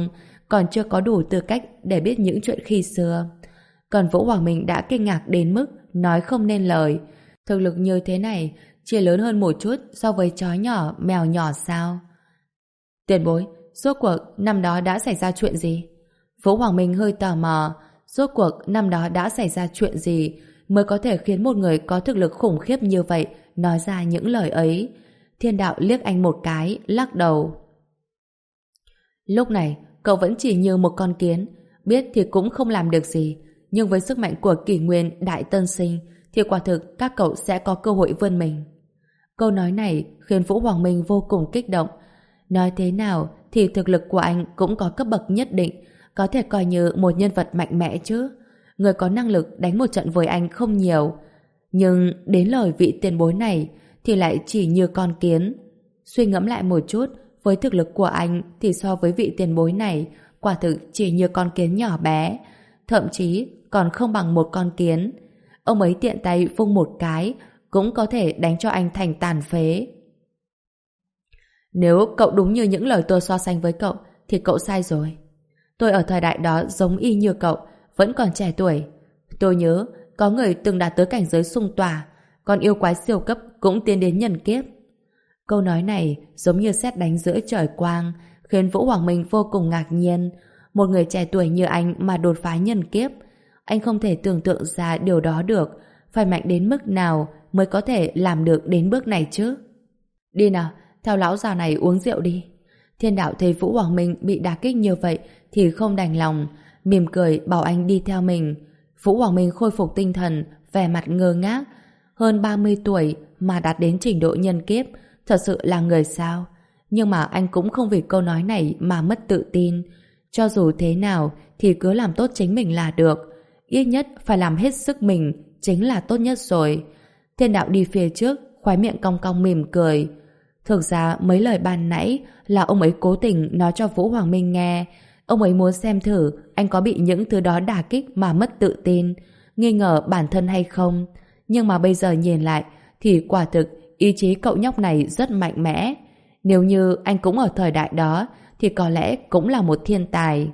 còn chưa có đủ tư cách để biết những chuyện khi xưa. Còn Vũ Hoàng Minh đã kinh ngạc đến mức nói không nên lời. Thực lực như thế này chỉ lớn hơn một chút so với chó nhỏ, mèo nhỏ sao? Tiền bối, rốt cuộc năm đó đã xảy ra chuyện gì? Vũ Hoàng Minh hơi tò mò, rốt cuộc năm đó đã xảy ra chuyện gì mới có thể khiến một người có thực lực khủng khiếp như vậy nói ra những lời ấy? Thiên đạo liếc anh một cái, lắc đầu. Lúc này, cậu vẫn chỉ như một con kiến, biết thì cũng không làm được gì, nhưng với sức mạnh của kỷ nguyên đại tân sinh thì quả thực các cậu sẽ có cơ hội vươn mình. Câu nói này khiến Vũ Hoàng Minh vô cùng kích động. Nói thế nào thì thực lực của anh cũng có cấp bậc nhất định, có thể coi như một nhân vật mạnh mẽ chứ. Người có năng lực đánh một trận với anh không nhiều, nhưng đến lời vị tiền bối này thì lại chỉ như con kiến. Suy ngẫm lại một chút, với thực lực của anh thì so với vị tiền bối này quả thực chỉ như con kiến nhỏ bé, thậm chí còn không bằng một con kiến. Ông ấy tiện tay vung một cái cũng có thể đánh cho anh thành tàn phế. Nếu cậu đúng như những lời tôi so sánh với cậu thì cậu sai rồi. Tôi ở thời đại đó giống y như cậu, vẫn còn trẻ tuổi. Tôi nhớ có người từng đạt tới cảnh giới xung tỏa, còn yêu quái siêu cấp cũng tiến đến nhân kiếp. Câu nói này giống như sét đánh giữa trời quang, khiến Vũ Hoàng Minh vô cùng ngạc nhiên. Một người trẻ tuổi như anh mà đột phá nhân kiếp, anh không thể tưởng tượng ra điều đó được. Phải mạnh đến mức nào mới có thể làm được đến bước này chứ? Đi nào, theo lão già này uống rượu đi. Thiên đạo thấy Vũ Hoàng Minh bị đả kích như vậy thì không đành lòng, mỉm cười bảo anh đi theo mình. Vũ Hoàng Minh khôi phục tinh thần, vẻ mặt ngơ ngác. Hơn ba mươi tuổi mà đạt đến trình độ nhân kiếp, thật sự là người sao? Nhưng mà anh cũng không vì câu nói này mà mất tự tin. Cho dù thế nào thì cứ làm tốt chính mình là được. Ít nhất phải làm hết sức mình chính là tốt nhất rồi. Thiên đạo đi phía trước, khóe miệng cong cong mỉm cười. Thực ra mấy lời ban nãy là ông ấy cố tình nói cho Vũ Hoàng Minh nghe. Ông ấy muốn xem thử anh có bị những thứ đó đả kích mà mất tự tin, nghi ngờ bản thân hay không. Nhưng mà bây giờ nhìn lại thì quả thực ý chí cậu nhóc này rất mạnh mẽ. Nếu như anh cũng ở thời đại đó thì có lẽ cũng là một thiên tài.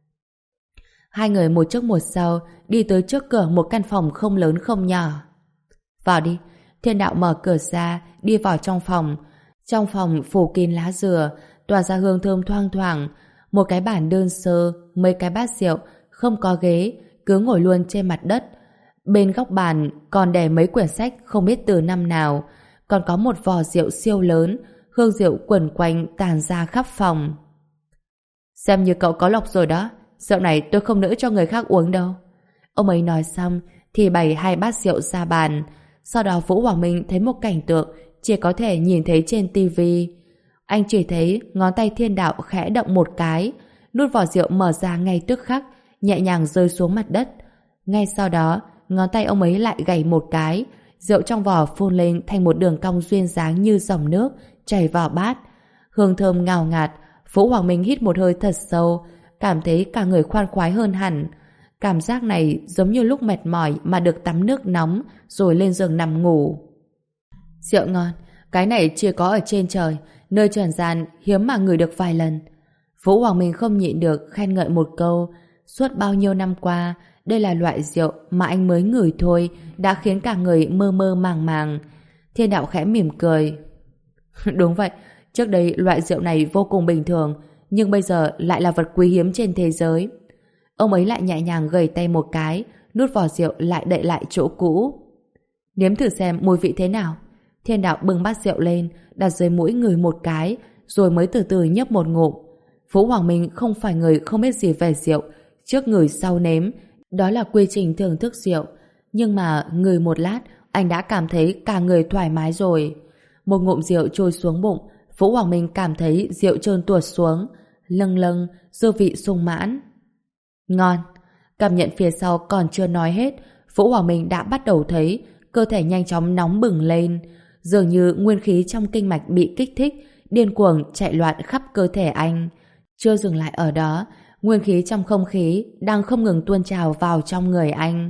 Hai người một trước một sau đi tới trước cửa một căn phòng không lớn không nhỏ. Vào đi. Thiên đạo mở cửa ra, đi vào trong phòng. Trong phòng phủ kín lá dừa, tỏa ra hương thơm thoang thoảng. Một cái bàn đơn sơ, mấy cái bát rượu, không có ghế, cứ ngồi luôn trên mặt đất. Bên góc bàn còn để mấy quyển sách không biết từ năm nào, còn có một vò rượu siêu lớn, hương rượu quẩn quanh tàn ra khắp phòng. Xem như cậu có lộc rồi đó, rượu này tôi không nỡ cho người khác uống đâu. Ông ấy nói xong thì bày hai bát rượu ra bàn. Sau đó Vũ Hoàng Minh thấy một cảnh tượng chỉ có thể nhìn thấy trên tivi. Anh chỉ thấy ngón tay thiên đạo khẽ động một cái, nút vỏ rượu mở ra ngay tức khắc, nhẹ nhàng rơi xuống mặt đất. Ngay sau đó, ngón tay ông ấy lại gảy một cái, rượu trong vỏ phun lên thành một đường cong duyên dáng như dòng nước chảy vào bát. Hương thơm ngào ngạt. Vũ Hoàng Minh hít một hơi thật sâu, cảm thấy cả người khoan khoái hơn hẳn. Cảm giác này giống như lúc mệt mỏi mà được tắm nước nóng rồi lên giường nằm ngủ. Rượu ngon, cái này chỉ có ở trên trời, nơi trần gian hiếm mà ngửi được vài lần. Vũ Hoàng Minh không nhịn được khen ngợi một câu. Suốt bao nhiêu năm qua, đây là loại rượu mà anh mới ngửi thôi đã khiến cả người mơ mơ màng màng. Thiên đạo khẽ mỉm cười. Đúng vậy, trước đây loại rượu này vô cùng bình thường, nhưng bây giờ lại là vật quý hiếm trên thế giới. Ông ấy lại nhẹ nhàng gầy tay một cái, nút vỏ rượu lại đậy lại chỗ cũ. Nếm thử xem mùi vị thế nào. Thiên đạo bưng bát rượu lên, đặt dưới mũi người một cái, rồi mới từ từ nhấp một ngụm. Vũ Hoàng Minh không phải người không biết gì về rượu, trước người sau nếm, đó là quy trình thưởng thức rượu. Nhưng mà người một lát, anh đã cảm thấy cả người thoải mái rồi. Một ngụm rượu trôi xuống bụng, Vũ Hoàng Minh cảm thấy rượu trơn tuột xuống, lâng lâng, dư vị sung mãn. Ngon. Cảm nhận phía sau còn chưa nói hết, Vũ Hoàng Minh đã bắt đầu thấy cơ thể nhanh chóng nóng bừng lên, dường như nguyên khí trong kinh mạch bị kích thích, điên cuồng chạy loạn khắp cơ thể anh. Chưa dừng lại ở đó, nguyên khí trong không khí đang không ngừng tuôn trào vào trong người anh.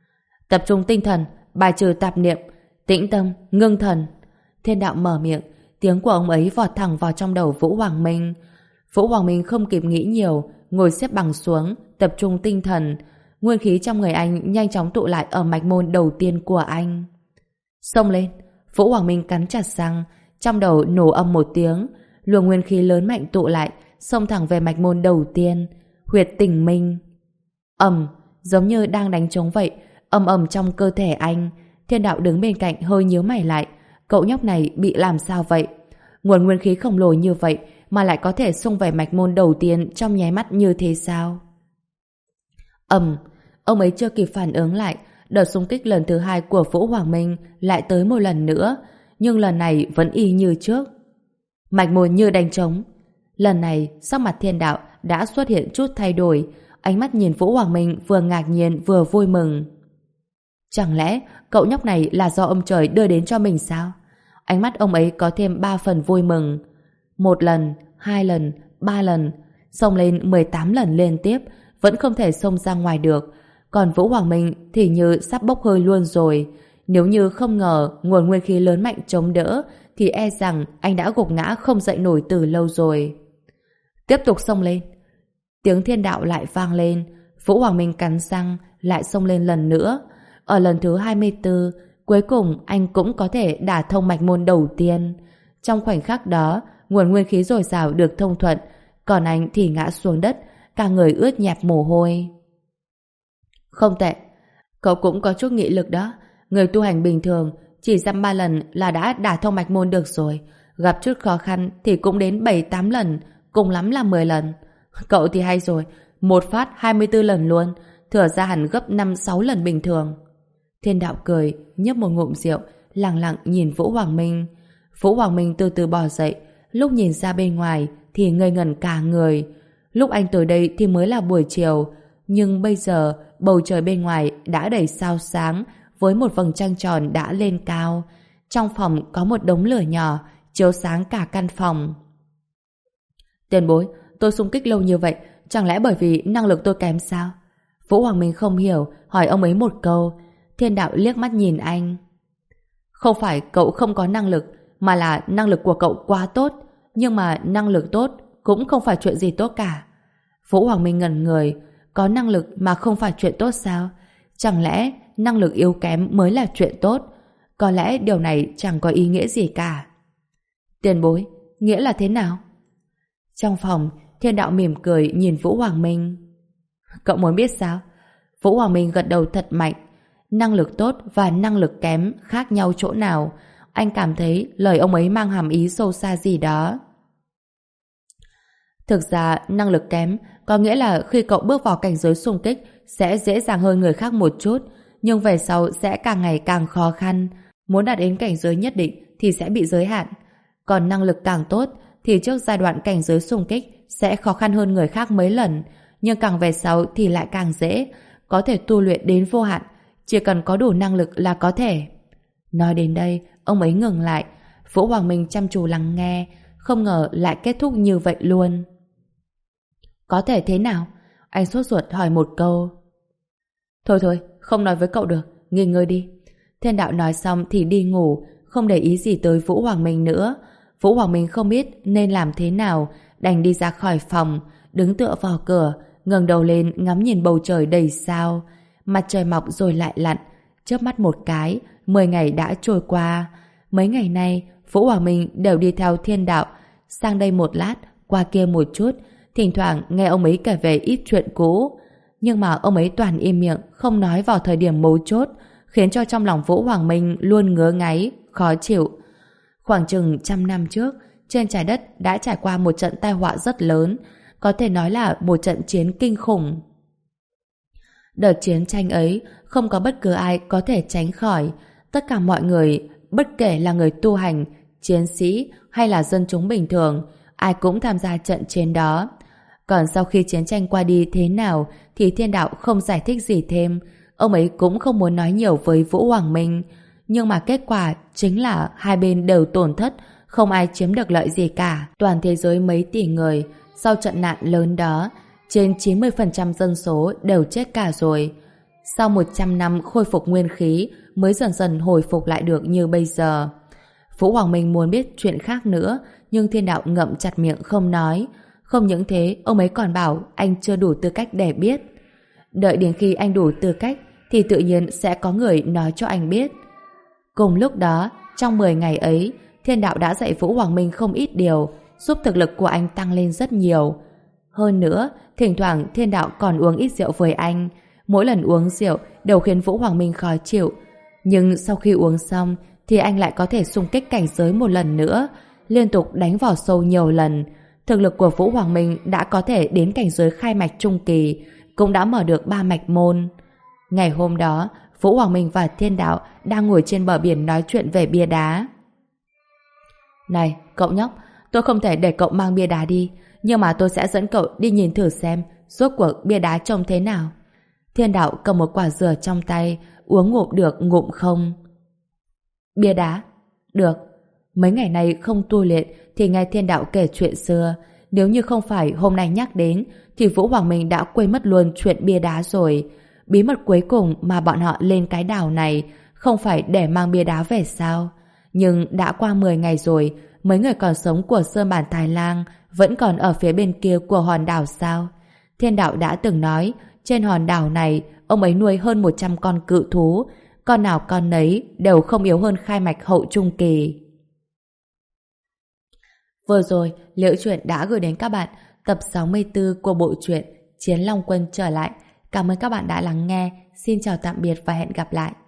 Tập trung tinh thần, bài trừ tạp niệm, tĩnh tâm, ngưng thần. Thiên đạo mở miệng, tiếng của ông ấy vọt thẳng vào trong đầu Vũ Hoàng Minh. Vũ Hoàng Minh không kịp nghĩ nhiều, ngồi xếp bằng xuống, tập trung tinh thần. Nguyên khí trong người anh nhanh chóng tụ lại ở mạch môn đầu tiên của anh. Xông lên! Vũ Hoàng Minh cắn chặt răng, trong đầu nổ âm một tiếng, luồng nguyên khí lớn mạnh tụ lại, xông thẳng về mạch môn đầu tiên, huyệt tỉnh minh. Ầm, giống như đang đánh trống vậy, ầm ầm trong cơ thể anh. Thiên đạo đứng bên cạnh hơi nhíu mày lại, cậu nhóc này bị làm sao vậy? Nguồn nguyên khí khổng lồ như vậy mà lại có thể xông về mạch môn đầu tiên trong nháy mắt như thế sao? Ầm, ông ấy chưa kịp phản ứng lại, đợt xung kích lần thứ hai của Vũ Hoàng Minh lại tới một lần nữa, nhưng lần này vẫn y như trước. Mạch môn như đánh trống. Lần này, sắc mặt thiên đạo đã xuất hiện chút thay đổi, ánh mắt nhìn Vũ Hoàng Minh vừa ngạc nhiên vừa vui mừng. Chẳng lẽ cậu nhóc này là do ông trời đưa đến cho mình sao? Ánh mắt ông ấy có thêm ba phần vui mừng. Một lần, hai lần, ba lần, xông lên mười tám lần liên tiếp, vẫn không thể xông ra ngoài được. Còn Vũ Hoàng Minh thì như sắp bốc hơi luôn rồi. Nếu như không ngờ nguồn nguyên khí lớn mạnh chống đỡ, thì e rằng anh đã gục ngã không dậy nổi từ lâu rồi. Tiếp tục xông lên. Tiếng thiên đạo lại vang lên. Vũ Hoàng Minh cắn răng, lại xông lên lần nữa. Ở lần thứ hai mươi tư, cuối cùng anh cũng có thể đả thông mạch môn đầu tiên. Trong khoảnh khắc đó, nguồn nguyên khí dồi dào được thông thuận, còn anh thì ngã xuống đất, cả người ướt nhẹp mồ hôi. Không tệ, cậu cũng có chút nghị lực đó. Người tu hành bình thường chỉ dăm ba lần là đã đả thông mạch môn được rồi, gặp chút khó khăn thì cũng đến bảy tám lần, cùng lắm là mười lần. Cậu thì hay rồi, một phát hai mươi tư lần luôn, thừa ra hẳn gấp năm sáu lần bình thường. Thiên đạo cười, nhấp một ngụm rượu, lặng lặng nhìn Vũ Hoàng Minh. Vũ Hoàng Minh từ từ bò dậy, lúc nhìn ra bên ngoài thì ngây ngẩn cả người. Lúc anh tới đây thì mới là buổi chiều, nhưng bây giờ bầu trời bên ngoài đã đầy sao sáng, với một vầng trăng tròn đã lên cao. Trong phòng có một đống lửa nhỏ chiếu sáng cả căn phòng. Tiền bối, tôi xung kích lâu như vậy, chẳng lẽ bởi vì năng lực tôi kém sao? Vũ Hoàng Minh không hiểu, hỏi ông ấy một câu. Thiên đạo liếc mắt nhìn anh. Không phải cậu không có năng lực, mà là năng lực của cậu quá tốt. Nhưng mà năng lực tốt cũng không phải chuyện gì tốt cả. Vũ Hoàng Minh ngẩn người. Có năng lực mà không phải chuyện tốt sao? Chẳng lẽ năng lực yếu kém mới là chuyện tốt? Có lẽ điều này chẳng có ý nghĩa gì cả. Tiền bối, nghĩa là thế nào? Trong phòng, thiên đạo mỉm cười nhìn Vũ Hoàng Minh. Cậu muốn biết sao? Vũ Hoàng Minh gật đầu thật mạnh. Năng lực tốt và năng lực kém khác nhau chỗ nào? Anh cảm thấy lời ông ấy mang hàm ý sâu xa gì đó. Thực ra, năng lực kém có nghĩa là khi cậu bước vào cảnh giới xung kích sẽ dễ dàng hơn người khác một chút, nhưng về sau sẽ càng ngày càng khó khăn. Muốn đạt đến cảnh giới nhất định thì sẽ bị giới hạn. Còn năng lực càng tốt thì trước giai đoạn cảnh giới xung kích sẽ khó khăn hơn người khác mấy lần, nhưng càng về sau thì lại càng dễ, có thể tu luyện đến vô hạn, chỉ cần có đủ năng lực là có thể. Nói đến đây, ông ấy ngừng lại. Vũ Hoàng Minh chăm chú lắng nghe, không ngờ lại kết thúc như vậy luôn. Có thể thế nào? Anh sốt ruột hỏi một câu. Thôi thôi, không nói với cậu được, nghỉ ngơi đi. Thiên đạo nói xong thì đi ngủ, không để ý gì tới Vũ Hoàng Minh nữa. Vũ Hoàng Minh không biết nên làm thế nào, đành đi ra khỏi phòng, đứng tựa vào cửa, ngẩng đầu lên ngắm nhìn bầu trời đầy sao. Mặt trời mọc rồi lại lặn, chớp mắt một cái, mười ngày đã trôi qua. Mấy ngày nay, Vũ Hoàng Minh đều đi theo thiên đạo, sang đây một lát, qua kia một chút, thỉnh thoảng nghe ông ấy kể về ít chuyện cũ. Nhưng mà ông ấy toàn im miệng, không nói vào thời điểm mấu chốt, khiến cho trong lòng Vũ Hoàng Minh luôn ngứa ngáy, khó chịu. Khoảng chừng trăm năm trước, trên trái đất đã trải qua một trận tai họa rất lớn, có thể nói là một trận chiến kinh khủng. Đợt chiến tranh ấy, không có bất cứ ai có thể tránh khỏi. Tất cả mọi người, bất kể là người tu hành, chiến sĩ hay là dân chúng bình thường, ai cũng tham gia trận chiến đó. Còn sau khi chiến tranh qua đi thế nào thì thiên đạo không giải thích gì thêm. Ông ấy cũng không muốn nói nhiều với Vũ Hoàng Minh. Nhưng mà kết quả chính là hai bên đều tổn thất, không ai chiếm được lợi gì cả. Toàn thế giới mấy tỷ người, sau trận nạn lớn đó, trên chín mươi phần trăm dân số đều chết cả rồi. Sau một trăm năm khôi phục nguyên khí mới dần dần hồi phục lại được như bây giờ. Vũ Hoàng Minh muốn biết chuyện khác nữa, nhưng thiên đạo ngậm chặt miệng không nói. Không những thế, ông ấy còn bảo anh chưa đủ tư cách để biết. Đợi đến khi anh đủ tư cách thì tự nhiên sẽ có người nói cho anh biết. Cùng lúc đó, trong mười ngày ấy, Thiên Đạo đã dạy Vũ Hoàng Minh không ít điều, giúp thực lực của anh tăng lên rất nhiều. Hơn nữa, thỉnh thoảng Thiên Đạo còn uống ít rượu với anh. Mỗi lần uống rượu đều khiến Vũ Hoàng Minh khó chịu. Nhưng sau khi uống xong thì anh lại có thể xung kích cảnh giới một lần nữa, liên tục đánh vào sâu nhiều lần. Thực lực của Vũ Hoàng Minh đã có thể đến cảnh giới khai mạch trung kỳ, cũng đã mở được ba mạch môn. Ngày hôm đó, Vũ Hoàng Minh và Thiên Đạo đang ngồi trên bờ biển nói chuyện về bia đá. Này, cậu nhóc, tôi không thể để cậu mang bia đá đi, nhưng mà tôi sẽ dẫn cậu đi nhìn thử xem rốt cuộc bia đá trông thế nào. Thiên Đạo cầm một quả dừa trong tay, uống ngụm được ngụm không. Bia đá? Được. Mấy ngày nay không tu luyện thì nghe Thiên Đạo kể chuyện xưa. Nếu như không phải hôm nay nhắc đến thì Vũ Hoàng Minh đã quên mất luôn chuyện bia đá rồi. Bí mật cuối cùng mà bọn họ lên cái đảo này không phải để mang bia đá về sao? Nhưng đã qua mười ngày rồi, mấy người còn sống của Sơn Bản Thái Lang vẫn còn ở phía bên kia của hòn đảo sao? Thiên Đạo đã từng nói, trên hòn đảo này ông ấy nuôi hơn một trăm con cự thú, con nào con nấy đều không yếu hơn khai mạch hậu trung kỳ. Vừa rồi, Liễu Chuyện đã gửi đến các bạn tập sáu mươi tư của bộ truyện Chiến Long Quân trở lại. Cảm ơn các bạn đã lắng nghe. Xin chào tạm biệt và hẹn gặp lại.